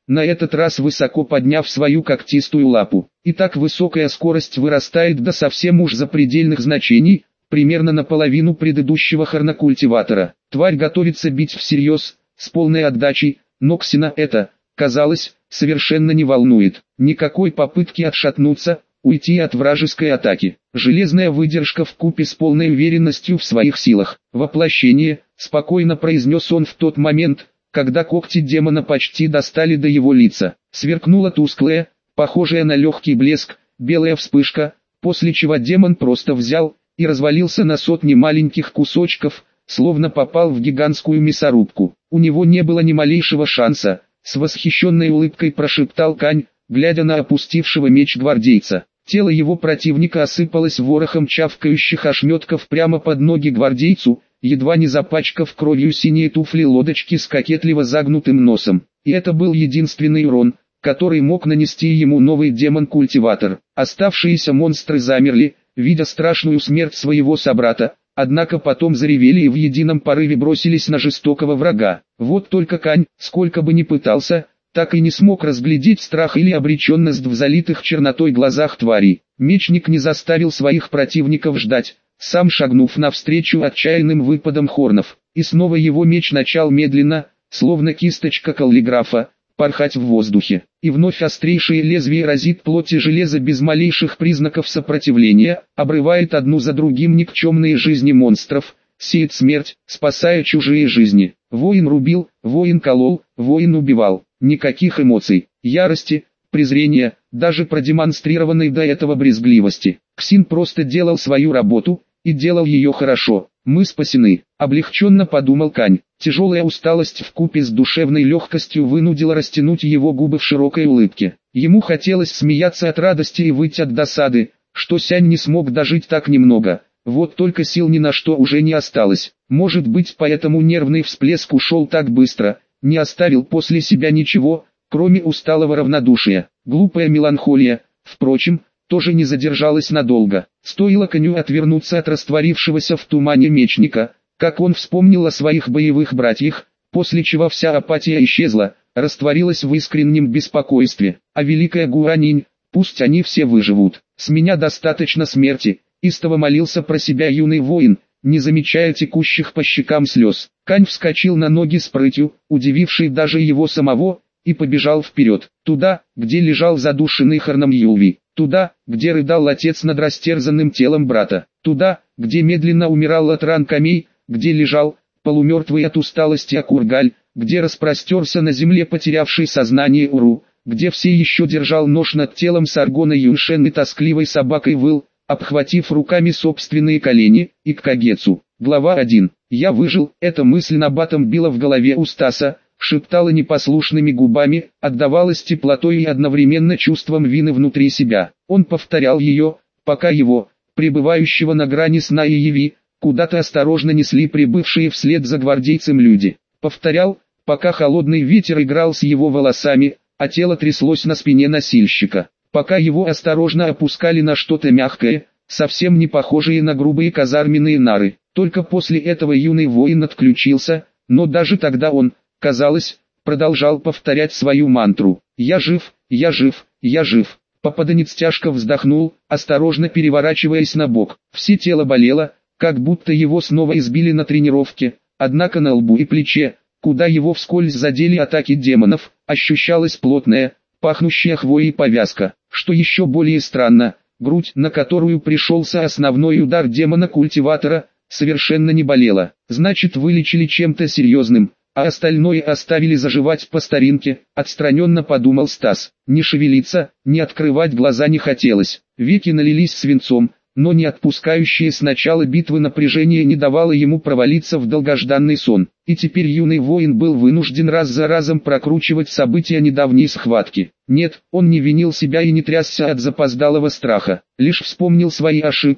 на этот раз высоко подняв свою когтистую лапу. И так высокая скорость вырастает до совсем уж запредельных значений, примерно наполовину предыдущего хорнокультиватора. Тварь готовится бить всерьез, с полной отдачей, но Ксина это, казалось, совершенно не волнует. Никакой попытки отшатнуться, уйти от вражеской атаки. Железная выдержка вкупе с полной уверенностью в своих силах. Воплощение, спокойно произнес он в тот момент, когда когти демона почти достали до его лица. Сверкнула тусклая, похожая на легкий блеск, белая вспышка, после чего демон просто взял и развалился на сотни маленьких кусочков, словно попал в гигантскую мясорубку. У него не было ни малейшего шанса, с восхищенной улыбкой прошептал Кань, глядя на опустившего меч гвардейца. Тело его противника осыпалось ворохом чавкающих ошметков прямо под ноги гвардейцу, едва не запачкав кровью синие туфли лодочки с кокетливо загнутым носом. И это был единственный урон, который мог нанести ему новый демон-культиватор. Оставшиеся монстры замерли, видя страшную смерть своего собрата, однако потом заревели и в едином порыве бросились на жестокого врага. Вот только Кань, сколько бы ни пытался, так и не смог разглядеть страх или обреченность в залитых чернотой глазах тварей. Мечник не заставил своих противников ждать, сам шагнув навстречу отчаянным выпадам хорнов, и снова его меч начал медленно, словно кисточка каллиграфа, порхать в воздухе, и вновь острейшее лезвие разит плоть и железо без малейших признаков сопротивления, обрывает одну за другим никчемные жизни монстров, сеет смерть, спасая чужие жизни. Воин рубил, воин колол, воин убивал. Никаких эмоций, ярости, презрения, даже продемонстрированной до этого брезгливости. Ксин просто делал свою работу, и делал ее хорошо. Мы спасены, облегченно подумал Кань. Тяжелая усталость вкупе с душевной легкостью вынудила растянуть его губы в широкой улыбке. Ему хотелось смеяться от радости и выть от досады, что Сянь не смог дожить так немного. Вот только сил ни на что уже не осталось. Может быть, поэтому нервный всплеск ушел так быстро, не оставил после себя ничего, кроме усталого равнодушия. Глупая меланхолия, впрочем, тоже не задержалась надолго. Стоило коню отвернуться от растворившегося в тумане мечника, как он вспомнил о своих боевых братьях, после чего вся апатия исчезла, растворилась в искреннем беспокойстве. А великая Гуанинь, пусть они все выживут, с меня достаточно смерти, истово молился про себя юный воин, не замечая текущих по щекам слез. Кань вскочил на ноги с прытью, удививший даже его самого, и побежал вперед, туда, где лежал задушенный Хорном Юлви, туда, где рыдал отец над растерзанным телом брата, туда, где медленно умирал от ран Камей, где лежал, полумертвый от усталости Акургаль, где распростерся на земле потерявший сознание Уру, где все еще держал нож над телом Саргона Юншен и тоскливой собакой выл, обхватив руками собственные колени, и к Кагецу. Глава один. «Я выжил», эта мысль набатом била в голове у Стаса, шептала непослушными губами, отдавалась теплотой и одновременно чувством вины внутри себя. Он повторял ее, пока его, пребывающего на грани сна и яви, куда-то осторожно несли прибывшие вслед за гвардейцем люди. Повторял, пока холодный ветер играл с его волосами, а тело тряслось на спине носильщика. Пока его осторожно опускали на что-то мягкое, совсем не похожие на грубые казарменные нары. Только после этого юный воин отключился, но даже тогда он, казалось, продолжал повторять свою мантру. «Я жив, я жив, я жив». Попаданец тяжко вздохнул, осторожно переворачиваясь на бок. Все тело болело, как будто его снова избили на тренировке, однако на лбу и плече, куда его вскользь задели атаки демонов, ощущалась плотная, пахнущая хвоей повязка. Что еще более странно, грудь, на которую пришелся основной удар демона-культиватора, совершенно не болела. Значит, вылечили чем-то серьезным, а остальное оставили заживать по старинке, отстраненно подумал Стас. Не шевелиться, не открывать глаза не хотелось. Веки налились свинцом, но не отпускающее с начала битвы напряжение не давало ему провалиться в долгожданный сон. И теперь юный воин был вынужден раз за разом прокручивать события недавней схватки. Нет, он не винил себя и не трясся от запоздалого страха, лишь вспомнил свои ошибки,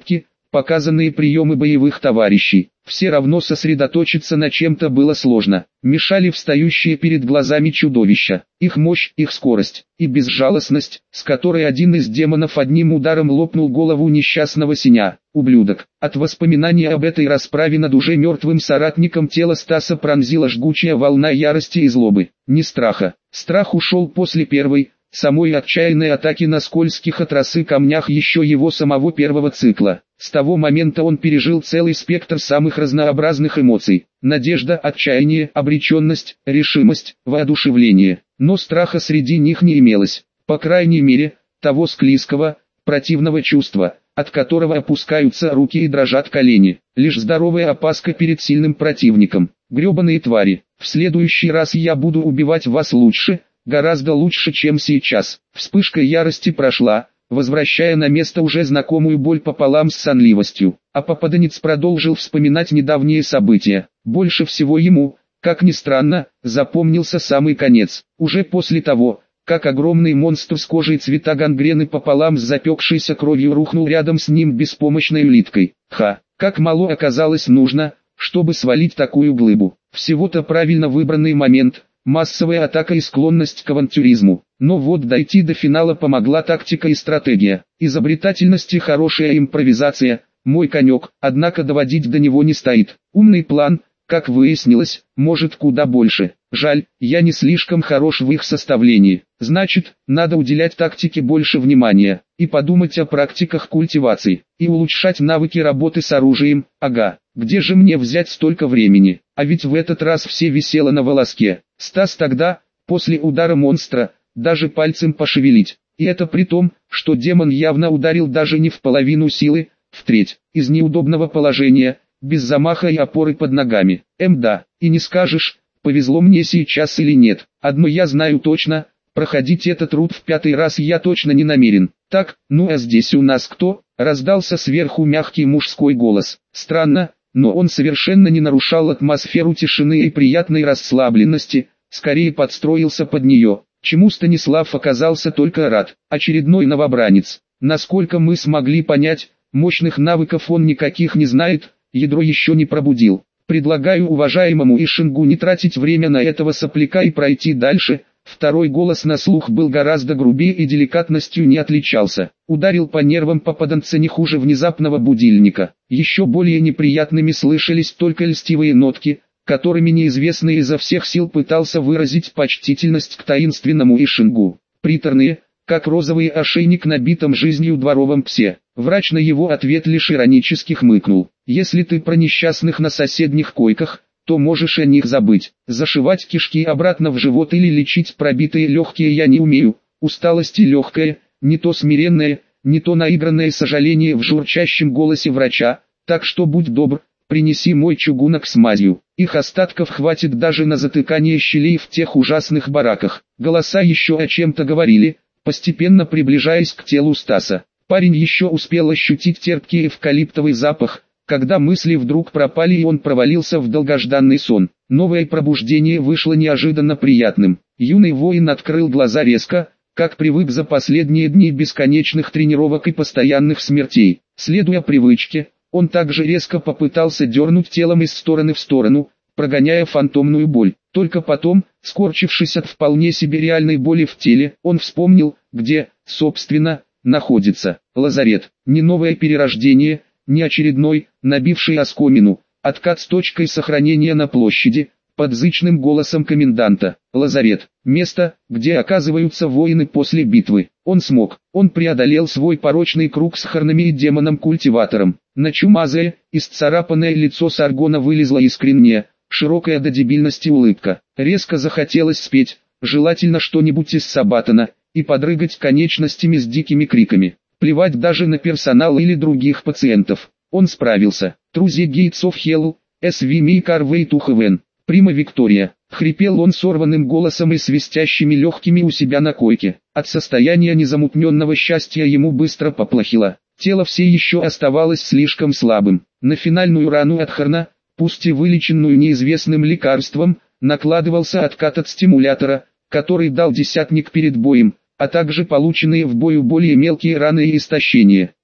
показанные приемы боевых товарищей. Все равно сосредоточиться на чем-то было сложно. Мешали встающие перед глазами чудовища, их мощь, их скорость и безжалостность, с которой один из демонов одним ударом лопнул голову несчастного синя. Ублюдок. От воспоминания об этой расправе над уже мертвым соратником тело Стаса пронзила жгучая волна ярости и злобы. Не страха. Страх ушел после первой, самой отчаянной атаки на скользких от росы камнях еще его самого первого цикла. С того момента он пережил целый спектр самых разнообразных эмоций. Надежда, отчаяние, обреченность, решимость, воодушевление. Но страха среди них не имелось. По крайней мере, того склизкого, противного чувства, от которого опускаются руки и дрожат колени. Лишь здоровая опаска перед сильным противником. Гребаные твари, в следующий раз я буду убивать вас лучше, гораздо лучше, чем сейчас. Вспышка ярости прошла, возвращая на место уже знакомую боль пополам с сонливостью. А попаданец продолжил вспоминать недавние события. Больше всего ему, как ни странно, запомнился самый конец. Уже после того, как огромный монстр с кожей цвета гангрены пополам с запекшейся кровью рухнул рядом с ним беспомощной улиткой. Ха, как мало оказалось нужно, чтобы свалить такую глыбу. Всего-то правильно выбранный момент, массовая атака и склонность к авантюризму. Но вот дойти до финала помогла тактика и стратегия. Изобретательность и хорошая импровизация – мой конек, однако доводить до него не стоит. Умный план, как выяснилось, может куда больше. Жаль, я не слишком хорош в их составлении. Значит, надо уделять тактике больше внимания, и подумать о практиках культивации, и улучшать навыки работы с оружием. Ага, где же мне взять столько времени? А ведь в этот раз все висело на волоске. Стас тогда, после удара монстра, даже пальцем пошевелить. И это при том, что демон явно ударил даже не в половину силы, в треть, из неудобного положения, без замаха и опоры под ногами. Эм да, и не скажешь, повезло мне сейчас или нет. Одно я знаю точно, проходить этот труд в пятый раз я точно не намерен. Так, ну а здесь у нас кто? Раздался сверху мягкий мужской голос. Странно, но он совершенно не нарушал атмосферу тишины и приятной расслабленности, скорее подстроился под нее, чему Станислав оказался только рад. Очередной новобранец. Насколько мы смогли понять, мощных навыков он никаких не знает, ядро еще не пробудил. Предлагаю уважаемому Ишингу не тратить время на этого сопляка и пройти дальше. Второй голос на слух был гораздо грубее и деликатностью не отличался. Ударил по нервам попаданца не хуже внезапного будильника. Еще более неприятными слышались только льстивые нотки, которыми неизвестный изо всех сил пытался выразить почтительность к таинственному Ишингу. Приторные, как розовый ошейник на битом жизнью дворовом псе. Врач на его ответ лишь иронически хмыкнул. Если ты про несчастных на соседних койках, то можешь о них забыть. Зашивать кишки обратно в живот или лечить пробитые легкие я не умею. Усталость и легкое, не то смиренное, не то наигранное сожаление в журчащем голосе врача, так что будь добр, принеси мой чугунок с мазью. Их остатков хватит даже на затыкание щелей в тех ужасных бараках. Голоса еще о чем-то говорили, постепенно приближаясь к телу Стаса. Парень еще успел ощутить терпкий эвкалиптовый запах, когда мысли вдруг пропали и он провалился в долгожданный сон. Новое пробуждение вышло неожиданно приятным. Юный воин открыл глаза резко, как привык за последние дни бесконечных тренировок и постоянных смертей. Следуя привычке, он также резко попытался дернуть телом из стороны в сторону, прогоняя фантомную боль. Только потом, скорчившись от вполне себе реальной боли в теле, он вспомнил, где, собственно, находится лазарет. Не новое перерождение, не очередной, набивший оскомину, откат с точкой сохранения на площади, под зычным голосом коменданта. Лазарет, место, где оказываются воины после битвы. Он смог, он преодолел свой порочный круг с Харнами и демоном-культиватором. На чумазое, исцарапанное лицо Саргона вылезла искренняя, широкая до дебильности улыбка. Резко захотелось спеть, желательно что-нибудь из Сабатона, и подрыгать конечностями с дикими криками. Плевать даже на персонал или других пациентов. Он справился. Трузе Гейтсов Хелл, эс ви ми Карвей Тухевен. Прима Виктория. Хрипел он сорванным голосом и свистящими легкими у себя на койке. От состояния незамутненного счастья ему быстро поплохело. Тело все еще оставалось слишком слабым. На финальную рану от Харна, пусть и вылеченную неизвестным лекарством, накладывался откат от стимулятора, который дал десятник перед боем, а также полученные в бою более мелкие раны и истощения.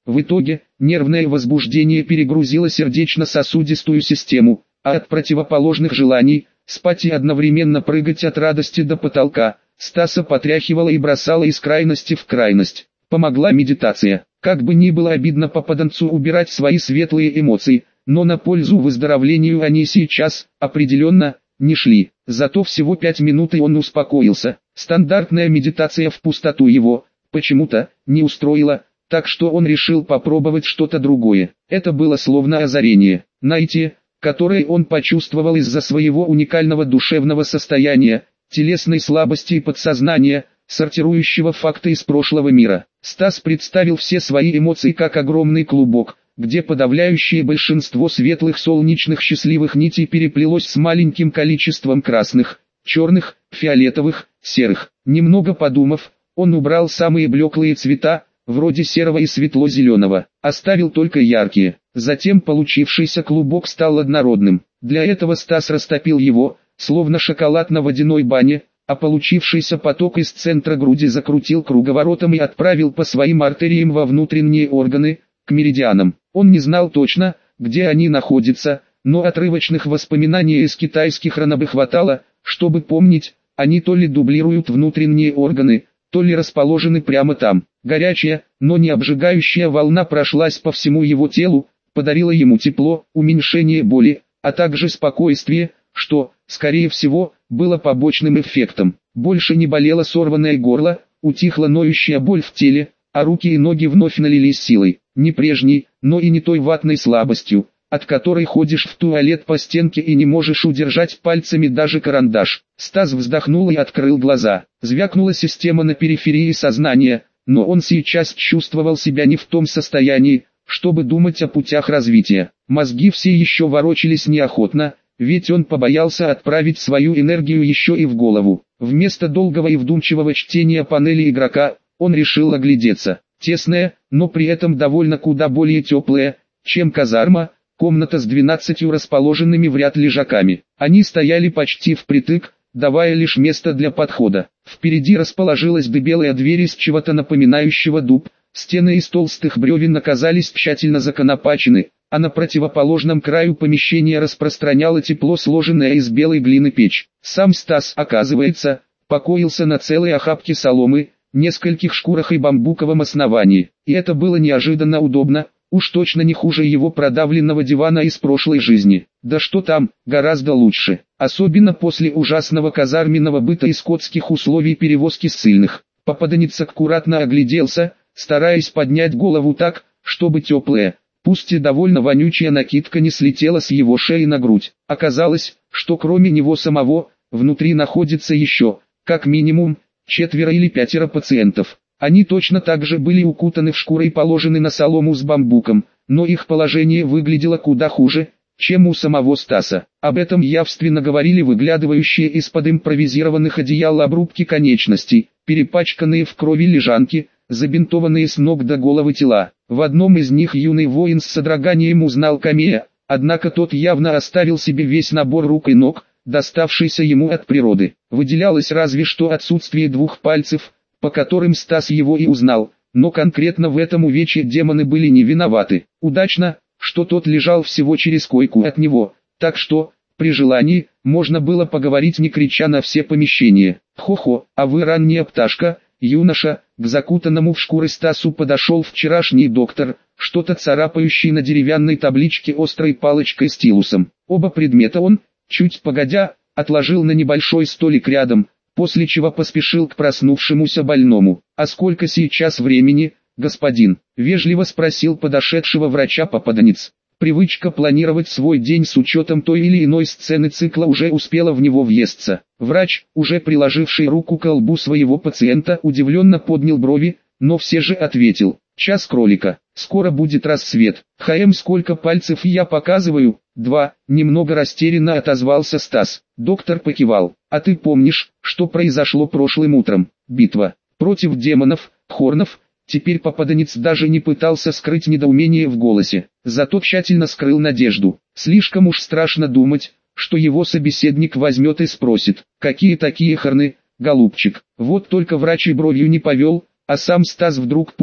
В итоге, нервное возбуждение перегрузило сердечно-сосудистую систему, а от противоположных желаний, спать и одновременно прыгать от радости до потолка, Стаса потряхивало и бросало из крайности в крайность. Помогла медитация. Как бы ни было обидно попаданцу убирать свои светлые эмоции, но на пользу выздоровлению они сейчас, определенно, не шли. Зато всего пять минут и он успокоился. Стандартная медитация в пустоту его, почему-то, не устроила, так что он решил попробовать что-то другое. Это было словно озарение. Найти, которое он почувствовал из-за своего уникального душевного состояния, телесной слабости и подсознания, сортирующего факты из прошлого мира. Стас представил все свои эмоции как огромный клубок, где подавляющее большинство светлых солнечных счастливых нитей переплелось с маленьким количеством красных, черных, фиолетовых, серых. Немного подумав, он убрал самые блеклые цвета, вроде серого и светло-зеленого, оставил только яркие. Затем получившийся клубок стал однородным. Для этого Стас растопил его, словно шоколад на водяной бане, а получившийся поток из центра груди закрутил круговоротом и отправил по своим артериям во внутренние органы, к меридианам. Он не знал точно, где они находятся, но отрывочных воспоминаний из китайских ранобы хватало, чтобы помнить, они то ли дублируют внутренние органы, то ли расположены прямо там. Горячая, но не обжигающая волна прошлась по всему его телу, подарила ему тепло, уменьшение боли, а также спокойствие, что, скорее всего, было побочным эффектом. Больше не болело сорванное горло, утихла ноющая боль в теле, а руки и ноги вновь налились силой. Не прежней, но и не той ватной слабостью, от которой ходишь в туалет по стенке и не можешь удержать пальцами даже карандаш. Стас вздохнул и открыл глаза. Звякнула система на периферии сознания, но он сейчас чувствовал себя не в том состоянии, чтобы думать о путях развития. Мозги все еще ворочались неохотно, ведь он побоялся отправить свою энергию еще и в голову. Вместо долгого и вдумчивого чтения панели игрока, он решил оглядеться. Тесная, но при этом довольно куда более теплая, чем казарма, комната с двенадцатью расположенными в ряд лежаками. Они стояли почти впритык, давая лишь место для подхода. Впереди расположилась дебелая дверь из чего-то напоминающего дуб, стены из толстых бревен оказались тщательно законопачены, а на противоположном краю помещения распространяла тепло сложенная из белой глины печь. Сам Стас, оказывается, покоился на целой охапке соломы, нескольких шкурах и бамбуковом основании. И это было неожиданно удобно, уж точно не хуже его продавленного дивана из прошлой жизни. Да что там, гораздо лучше. Особенно после ужасного казарменного быта и скотских условий перевозки ссыльных. Попаданец аккуратно огляделся, стараясь поднять голову так, чтобы теплая, пусть и довольно вонючая накидка не слетела с его шеи на грудь. Оказалось, что кроме него самого, внутри находится еще, как минимум, четверо или пятеро пациентов. Они точно так же были укутаны в шкуры и положены на солому с бамбуком, но их положение выглядело куда хуже, чем у самого Стаса. Об этом явственно говорили выглядывающие из-под импровизированных одеял обрубки конечностей, перепачканные в крови лежанки, забинтованные с ног до головы тела. В одном из них юный воин с содроганием узнал Камея, однако тот явно оставил себе весь набор рук и ног, доставшийся ему от природы. Выделялось разве что отсутствие двух пальцев, по которым Стас его и узнал, но конкретно в этом увечье демоны были не виноваты. Удачно, что тот лежал всего через койку от него, так что, при желании, можно было поговорить не крича на все помещения. «Хо-хо, а вы ранняя пташка, юноша», к закутанному в шкуры Стасу подошел вчерашний доктор, что-то царапающий на деревянной табличке острой палочкой-стилусом. Оба предмета он, чуть погодя, отложил на небольшой столик рядом, после чего поспешил к проснувшемуся больному. «А сколько сейчас времени, господин?» — вежливо спросил подошедшего врача попаданец. Привычка планировать свой день с учетом той или иной сцены цикла уже успела в него въесться. Врач, уже приложивший руку к лбу своего пациента, удивленно поднял брови, но все же ответил: «Час кролика, скоро будет рассвет». «Хм, сколько пальцев я показываю?» «Два», — немного растерянно отозвался Стас. Доктор покивал. «А ты помнишь, что произошло прошлым утром? Битва против демонов, хорнов». Теперь попаданец даже не пытался скрыть недоумение в голосе, зато тщательно скрыл надежду. Слишком уж страшно думать, что его собеседник возьмет и спросит: «Какие такие хорны, голубчик?» Вот только врач и бровью не повел, а сам Стас вдруг понял,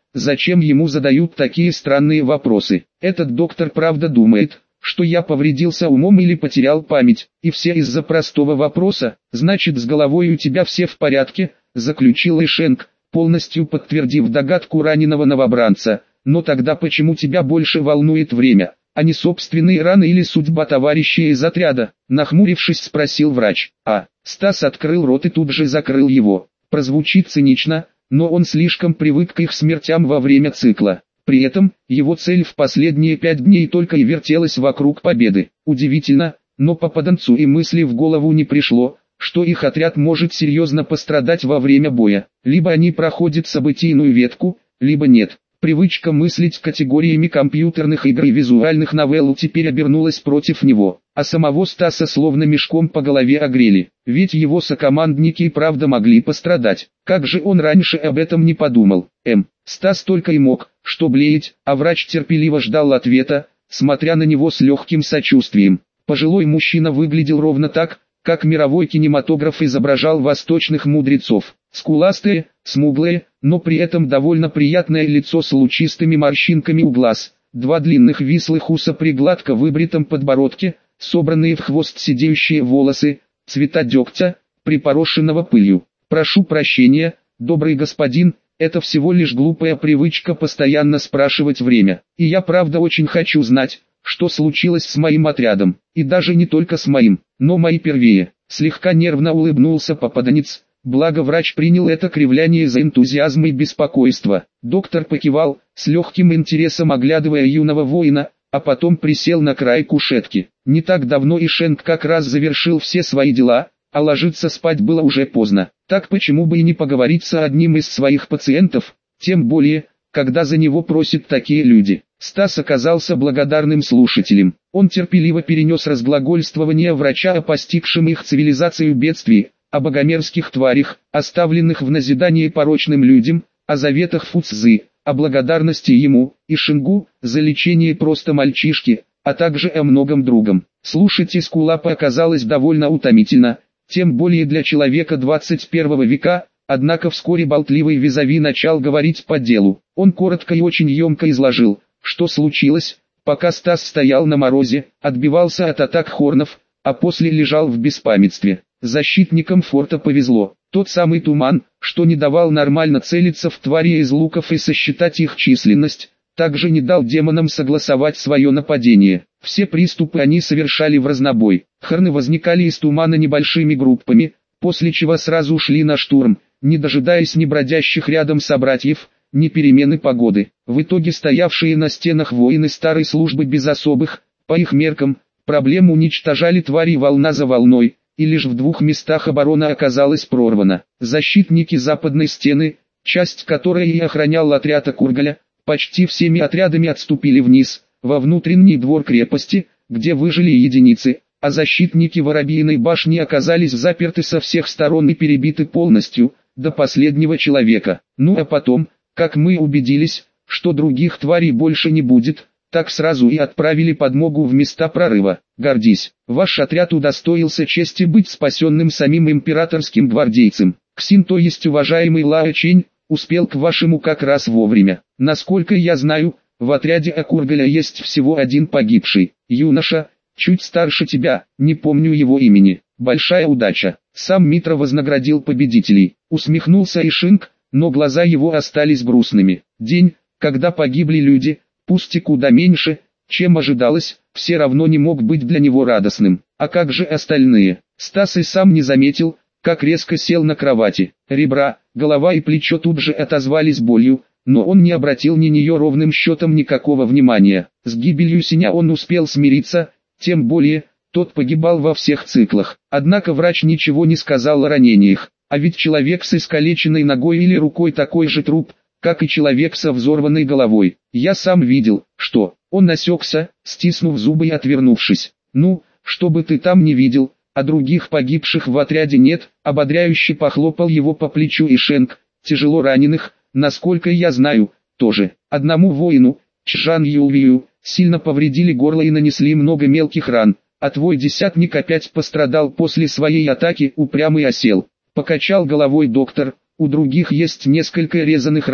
зачем ему задают такие странные вопросы. Этот доктор правда думает, что я повредился умом или потерял память, и все из-за простого вопроса, значит с головой у тебя все в порядке, заключил Ишенк, полностью подтвердив догадку раненого новобранца. Но тогда почему тебя больше волнует время, а не собственные раны или судьба товарища из отряда? Нахмурившись, спросил врач. А, Стас открыл рот и тут же закрыл его. Прозвучит цинично, но он слишком привык к их смертям во время цикла. При этом, его цель в последние пять дней только и вертелась вокруг победы. Удивительно, но попаданцу и мысли в голову не пришло, что их отряд может серьезно пострадать во время боя. Либо они проходят событийную ветку, либо нет. Привычка мыслить категориями компьютерных игр и визуальных новелл теперь обернулась против него, а самого Стаса словно мешком по голове огрели, ведь его сокомандники и правда могли пострадать. Как же он раньше об этом не подумал? М. Стас только и мог, что блеять, а врач терпеливо ждал ответа, смотря на него с легким сочувствием. Пожилой мужчина выглядел ровно так, как мировой кинематограф изображал восточных мудрецов. Скуластые, смуглые, но при этом довольно приятное лицо с лучистыми морщинками у глаз, два длинных вислых уса при гладко выбритом подбородке, собранные в хвост сидеющие волосы, цвета дегтя, припорошенного пылью. «Прошу прощения, добрый господин, это всего лишь глупая привычка постоянно спрашивать время, и я правда очень хочу знать, что случилось с моим отрядом, и даже не только с моим, но мои первее». Слегка нервно улыбнулся попаданец. Благо врач принял это кривляние за энтузиазм и беспокойство. Доктор покивал, с легким интересом оглядывая юного воина, а потом присел на край кушетки. Не так давно Ишенк как раз завершил все свои дела, а ложиться спать было уже поздно. Так почему бы и не поговорить с одним из своих пациентов, тем более, когда за него просят такие люди. Стас оказался благодарным слушателем. Он терпеливо перенес разглагольствование врача о постигшем их цивилизацию бедствии, о богомерзких тварях, оставленных в назидание порочным людям, о заветах Фуцзы, о благодарности ему и Шингу за лечение просто мальчишки, а также о многом другом. Слушать Эскулапа оказалось довольно утомительно, тем более для человека двадцать первого века, однако вскоре болтливый визави начал говорить по делу. Он коротко и очень емко изложил, что случилось, пока Стас стоял на морозе, отбивался от атак хорнов, а после лежал в беспамятстве. Защитникам форта повезло. Тот самый туман, что не давал нормально целиться в твари из луков и сосчитать их численность, также не дал демонам согласовать свое нападение. Все приступы они совершали в разнобой. Хорны возникали из тумана небольшими группами, после чего сразу ушли на штурм, не дожидаясь ни бродящих рядом собратьев, ни перемены погоды. В итоге стоявшие на стенах воины старой службы без особых, по их меркам, проблем уничтожали твари волна за волной, и лишь в двух местах оборона оказалась прорвана. Защитники западной стены, часть которой и охранял отряд Акургаля, почти всеми отрядами отступили вниз, во внутренний двор крепости, где выжили единицы, а защитники Воробьиной башни оказались заперты со всех сторон и перебиты полностью, до последнего человека. Ну а потом, как мы убедились, что других тварей больше не будет, так сразу и отправили подмогу в места прорыва. Гордись, ваш отряд удостоился чести быть спасенным самим императорским гвардейцем. Ксин, то есть уважаемый Лао Чень, успел к вашему как раз вовремя. Насколько я знаю, в отряде Акургаля есть всего один погибший, юноша, чуть старше тебя, не помню его имени. Большая удача. Сам Митра вознаградил победителей. Усмехнулся Ишинг, но глаза его остались грустными. День, когда погибли люди, пусть и куда меньше, чем ожидалось, все равно не мог быть для него радостным. А как же остальные? Стас и сам не заметил, как резко сел на кровати. Ребра, голова и плечо тут же отозвались болью, но он не обратил ни нее ровным счетом никакого внимания. С гибелью Синя он успел смириться, тем более, тот погибал во всех циклах. Однако врач ничего не сказал о ранениях, а ведь человек с искалеченной ногой или рукой такой же труп, как и человек со взорванной головой. Я сам видел, что... Он осекся, стиснув зубы и отвернувшись. Ну, что бы ты там не видел, а других погибших в отряде нет, ободряюще похлопал его по плечу Ишенк. Тяжело раненых, насколько я знаю, тоже. Одному воину, Чжан Юлвию, сильно повредили горло и нанесли много мелких ран, а твой десятник опять пострадал после своей атаки, упрямый осел. Покачал головой доктор, у других есть несколько резаных ран,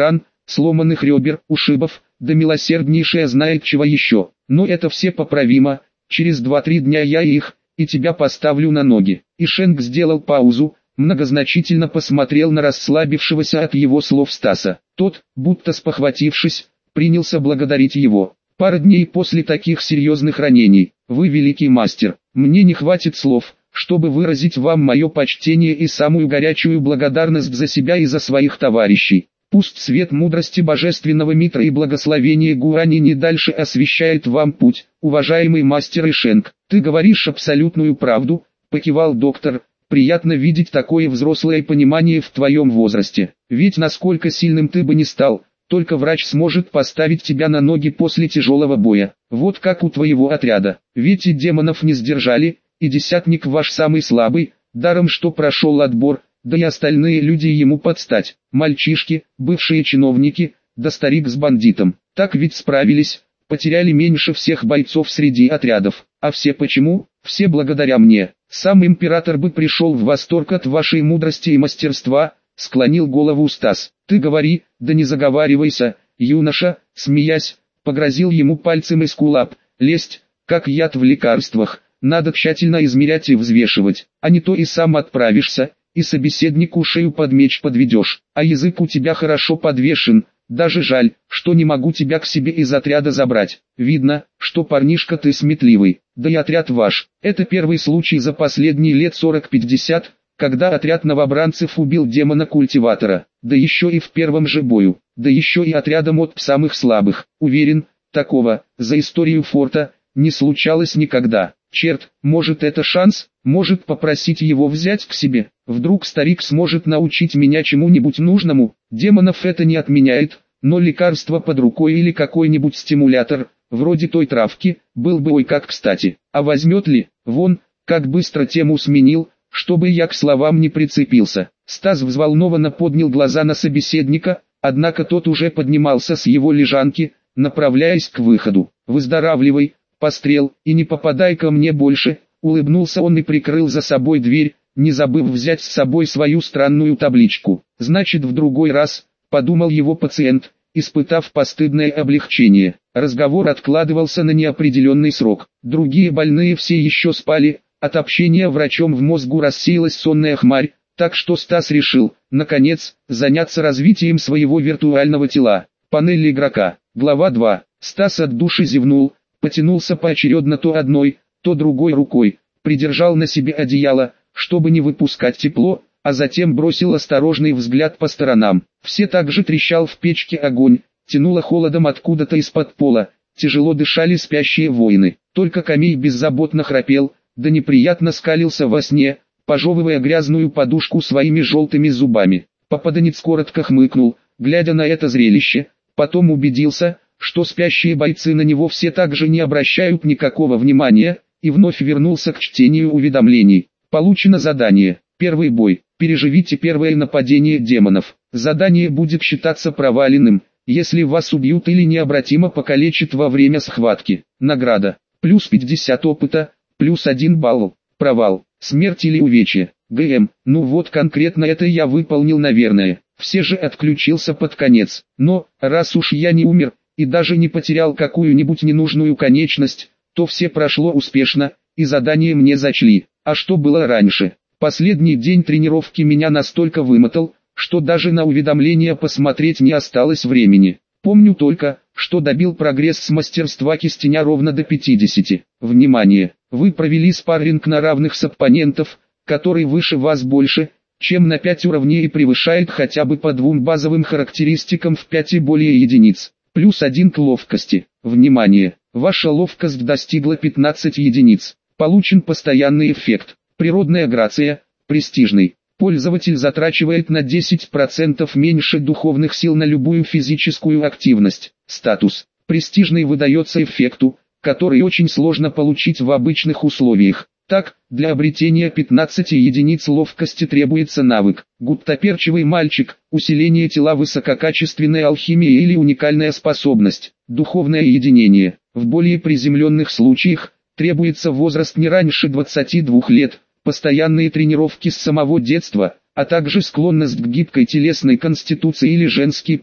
сломанных ребер, ушибов, да милосерднейшая знает чего еще. Но это все поправимо, через два-три дня я их, и тебя поставлю на ноги». И Шенк сделал паузу, многозначительно посмотрел на расслабившегося от его слов Стаса. Тот, будто спохватившись, принялся благодарить его. «Пара дней после таких серьезных ранений. Вы великий мастер. Мне не хватит слов, чтобы выразить вам мое почтение и самую горячую благодарность за себя и за своих товарищей. Пусть свет мудрости божественного Митра и благословение Гуани не дальше освещает вам путь, уважаемый мастер Ишенк». «Ты говоришь абсолютную правду», — покивал доктор. «Приятно видеть такое взрослое понимание в твоем возрасте. Ведь насколько сильным ты бы ни стал, только врач сможет поставить тебя на ноги после тяжелого боя. Вот как у твоего отряда. Ведь и демонов не сдержали, и десятник ваш самый слабый, даром что прошел отбор, да и остальные люди ему подстать. Мальчишки, бывшие чиновники, да старик с бандитом. Так ведь справились, потеряли меньше всех бойцов среди отрядов. А все почему? Все благодаря мне. Сам император бы пришел в восторг от вашей мудрости и мастерства», — склонил голову Стас. «Ты говори, да не заговаривайся, юноша», — смеясь, погрозил ему пальцем эскулап. «Лесть, как яд в лекарствах, надо тщательно измерять и взвешивать, а не то и сам отправишься, и собеседнику шею под меч подведешь, а язык у тебя хорошо подвешен. Даже жаль, что не могу тебя к себе из отряда забрать. Видно, что парнишка ты сметливый, да и отряд ваш. Это первый случай за последние лет сорок-пятьдесят, когда отряд новобранцев убил демона-культиватора, да еще и в первом же бою, да еще и отрядом от самых слабых. Уверен, такого, за историю форта, не случалось никогда. Черт, может это шанс, может попросить его взять к себе. Вдруг старик сможет научить меня чему-нибудь нужному. Демонов это не отменяет, но лекарство под рукой или какой-нибудь стимулятор, вроде той травки, был бы ой как кстати. А возьмет ли? Вон, как быстро тему сменил, чтобы я к словам не прицепился. Стас взволнованно поднял глаза на собеседника, однако тот уже поднимался с его лежанки, направляясь к выходу. «Выздоравливай, пострел, и не попадай ко мне больше», — улыбнулся он и прикрыл за собой дверь, не забыв взять с собой свою странную табличку. «Значит, в другой раз», — подумал его пациент, испытав постыдное облегчение. Разговор откладывался на неопределенный срок. Другие больные все еще спали, от общения врачом в мозгу рассеялась сонная хмарь, так что Стас решил, наконец, заняться развитием своего виртуального тела. Панель игрока. Глава два. Стас от души зевнул, потянулся поочередно то одной, то другой рукой, придержал на себе одеяло, чтобы не выпускать тепло, а затем бросил осторожный взгляд по сторонам. Все также трещал в печке огонь, тянуло холодом откуда-то из-под пола, тяжело дышали спящие воины. Только камей беззаботно храпел, да неприятно скалился во сне, пожевывая грязную подушку своими желтыми зубами. Попаданец коротко хмыкнул, глядя на это зрелище, потом убедился, что спящие бойцы на него все также не обращают никакого внимания, и вновь вернулся к чтению уведомлений. Получено задание. Первый бой. Переживите первое нападение демонов. Задание будет считаться проваленным, если вас убьют или необратимо покалечат во время схватки. Награда. Плюс пятьдесят опыта, плюс один балл. Провал. Смерть или увечье. ГМ. Ну вот конкретно это я выполнил, наверное. Все же отключился под конец. Но, раз уж я не умер, и даже не потерял какую-нибудь ненужную конечность, то все прошло успешно, и задание мне зачли. А что было раньше? Последний день тренировки меня настолько вымотал, что даже на уведомления посмотреть не осталось времени. Помню только, что добил прогресс с мастерства кистеня ровно до пятидесяти. Внимание! Вы провели спарринг на равных с оппонентов, который выше вас больше, чем на пять уровней и превышает хотя бы по двум базовым характеристикам в пять и более единиц. Плюс один к ловкости. Внимание! Ваша ловкость достигла пятнадцати единиц. Получен постоянный эффект. Природная грация, престижный. Пользователь затрачивает на десять процентов меньше духовных сил на любую физическую активность. Статус. Престижный выдается эффекту, который очень сложно получить в обычных условиях. Так, для обретения пятнадцати единиц ловкости требуется навык. Гуттаперчивый мальчик, усиление тела, высококачественная алхимия или уникальная способность. Духовное единение. В более приземленных случаях, требуется возраст не раньше двадцати двух лет, постоянные тренировки с самого детства, а также склонность к гибкой телесной конституции или женский пол.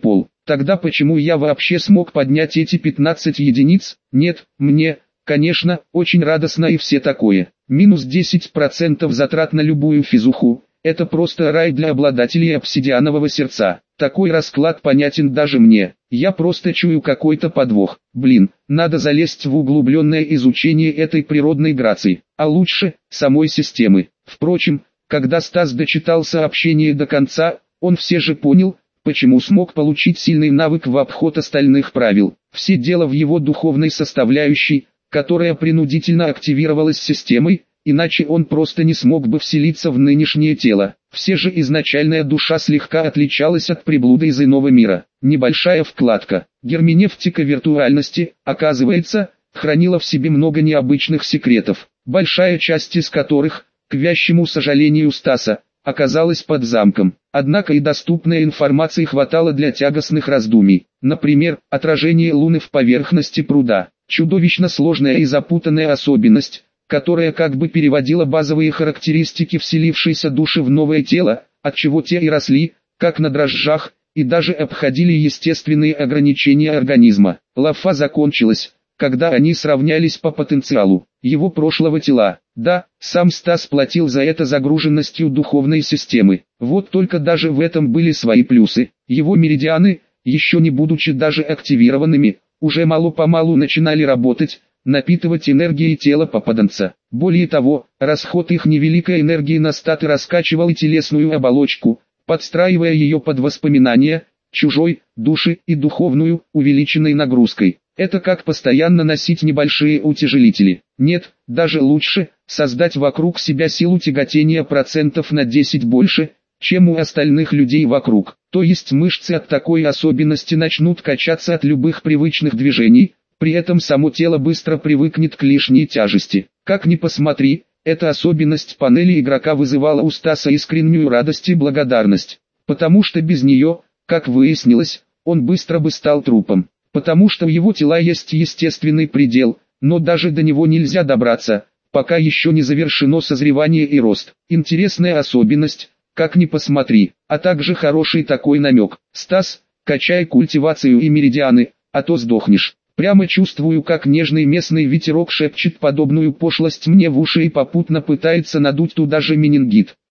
Тогда почему я вообще смог поднять эти пятнадцать единиц? Нет, мне, конечно, очень радостно и все такое. Минус десять процентов затрат на любую физуху. Это просто рай для обладателей обсидианового сердца. Такой расклад понятен даже мне. Я просто чую какой-то подвох. Блин, надо залезть в углубленное изучение этой природной грации. А лучше, самой системы. Впрочем, когда Стас дочитал сообщение до конца, он все же понял, почему смог получить сильный навык в обход остальных правил. Все дело в его духовной составляющей, которая принудительно активировалась системой, иначе он просто не смог бы вселиться в нынешнее тело. Все же изначальная душа слегка отличалась от приблуды из иного мира. Небольшая вкладка. Герменевтика виртуальности, оказывается, хранила в себе много необычных секретов, большая часть из которых, к вящему сожалению Стаса, оказалась под замком. Однако и доступной информации хватало для тягостных раздумий. Например, отражение Луны в поверхности пруда. Чудовищно сложная и запутанная особенность, которая как бы переводила базовые характеристики вселившейся души в новое тело, отчего те и росли, как на дрожжах, и даже обходили естественные ограничения организма. Лафа закончилась, когда они сравнялись по потенциалу его прошлого тела. Да, сам Стас платил за это загруженностью духовной системы. Вот только даже в этом были свои плюсы. Его меридианы, еще не будучи даже активированными, уже мало-помалу начинали работать, напитывать энергией тело попаданца. Более того, расход их невеликой энергии на статы раскачивал и телесную оболочку, подстраивая ее под воспоминания, чужой, души и духовную, увеличенной нагрузкой. Это как постоянно носить небольшие утяжелители. Нет, даже лучше, создать вокруг себя силу тяготения процентов на десять больше, чем у остальных людей вокруг. То есть мышцы от такой особенности начнут качаться от любых привычных движений, при этом само тело быстро привыкнет к лишней тяжести. Как ни посмотри, эта особенность панели игрока вызывала у Стаса искреннюю радость и благодарность. Потому что без нее, как выяснилось, он быстро бы стал трупом. Потому что у его тела есть естественный предел, но даже до него нельзя добраться, пока еще не завершено созревание и рост. Интересная особенность, как ни посмотри, а также хороший такой намек. Стас, качай культивацию и меридианы, а то сдохнешь. Прямо чувствую, как нежный местный ветерок шепчет подобную пошлость мне в уши и попутно пытается надуть туда же менингит.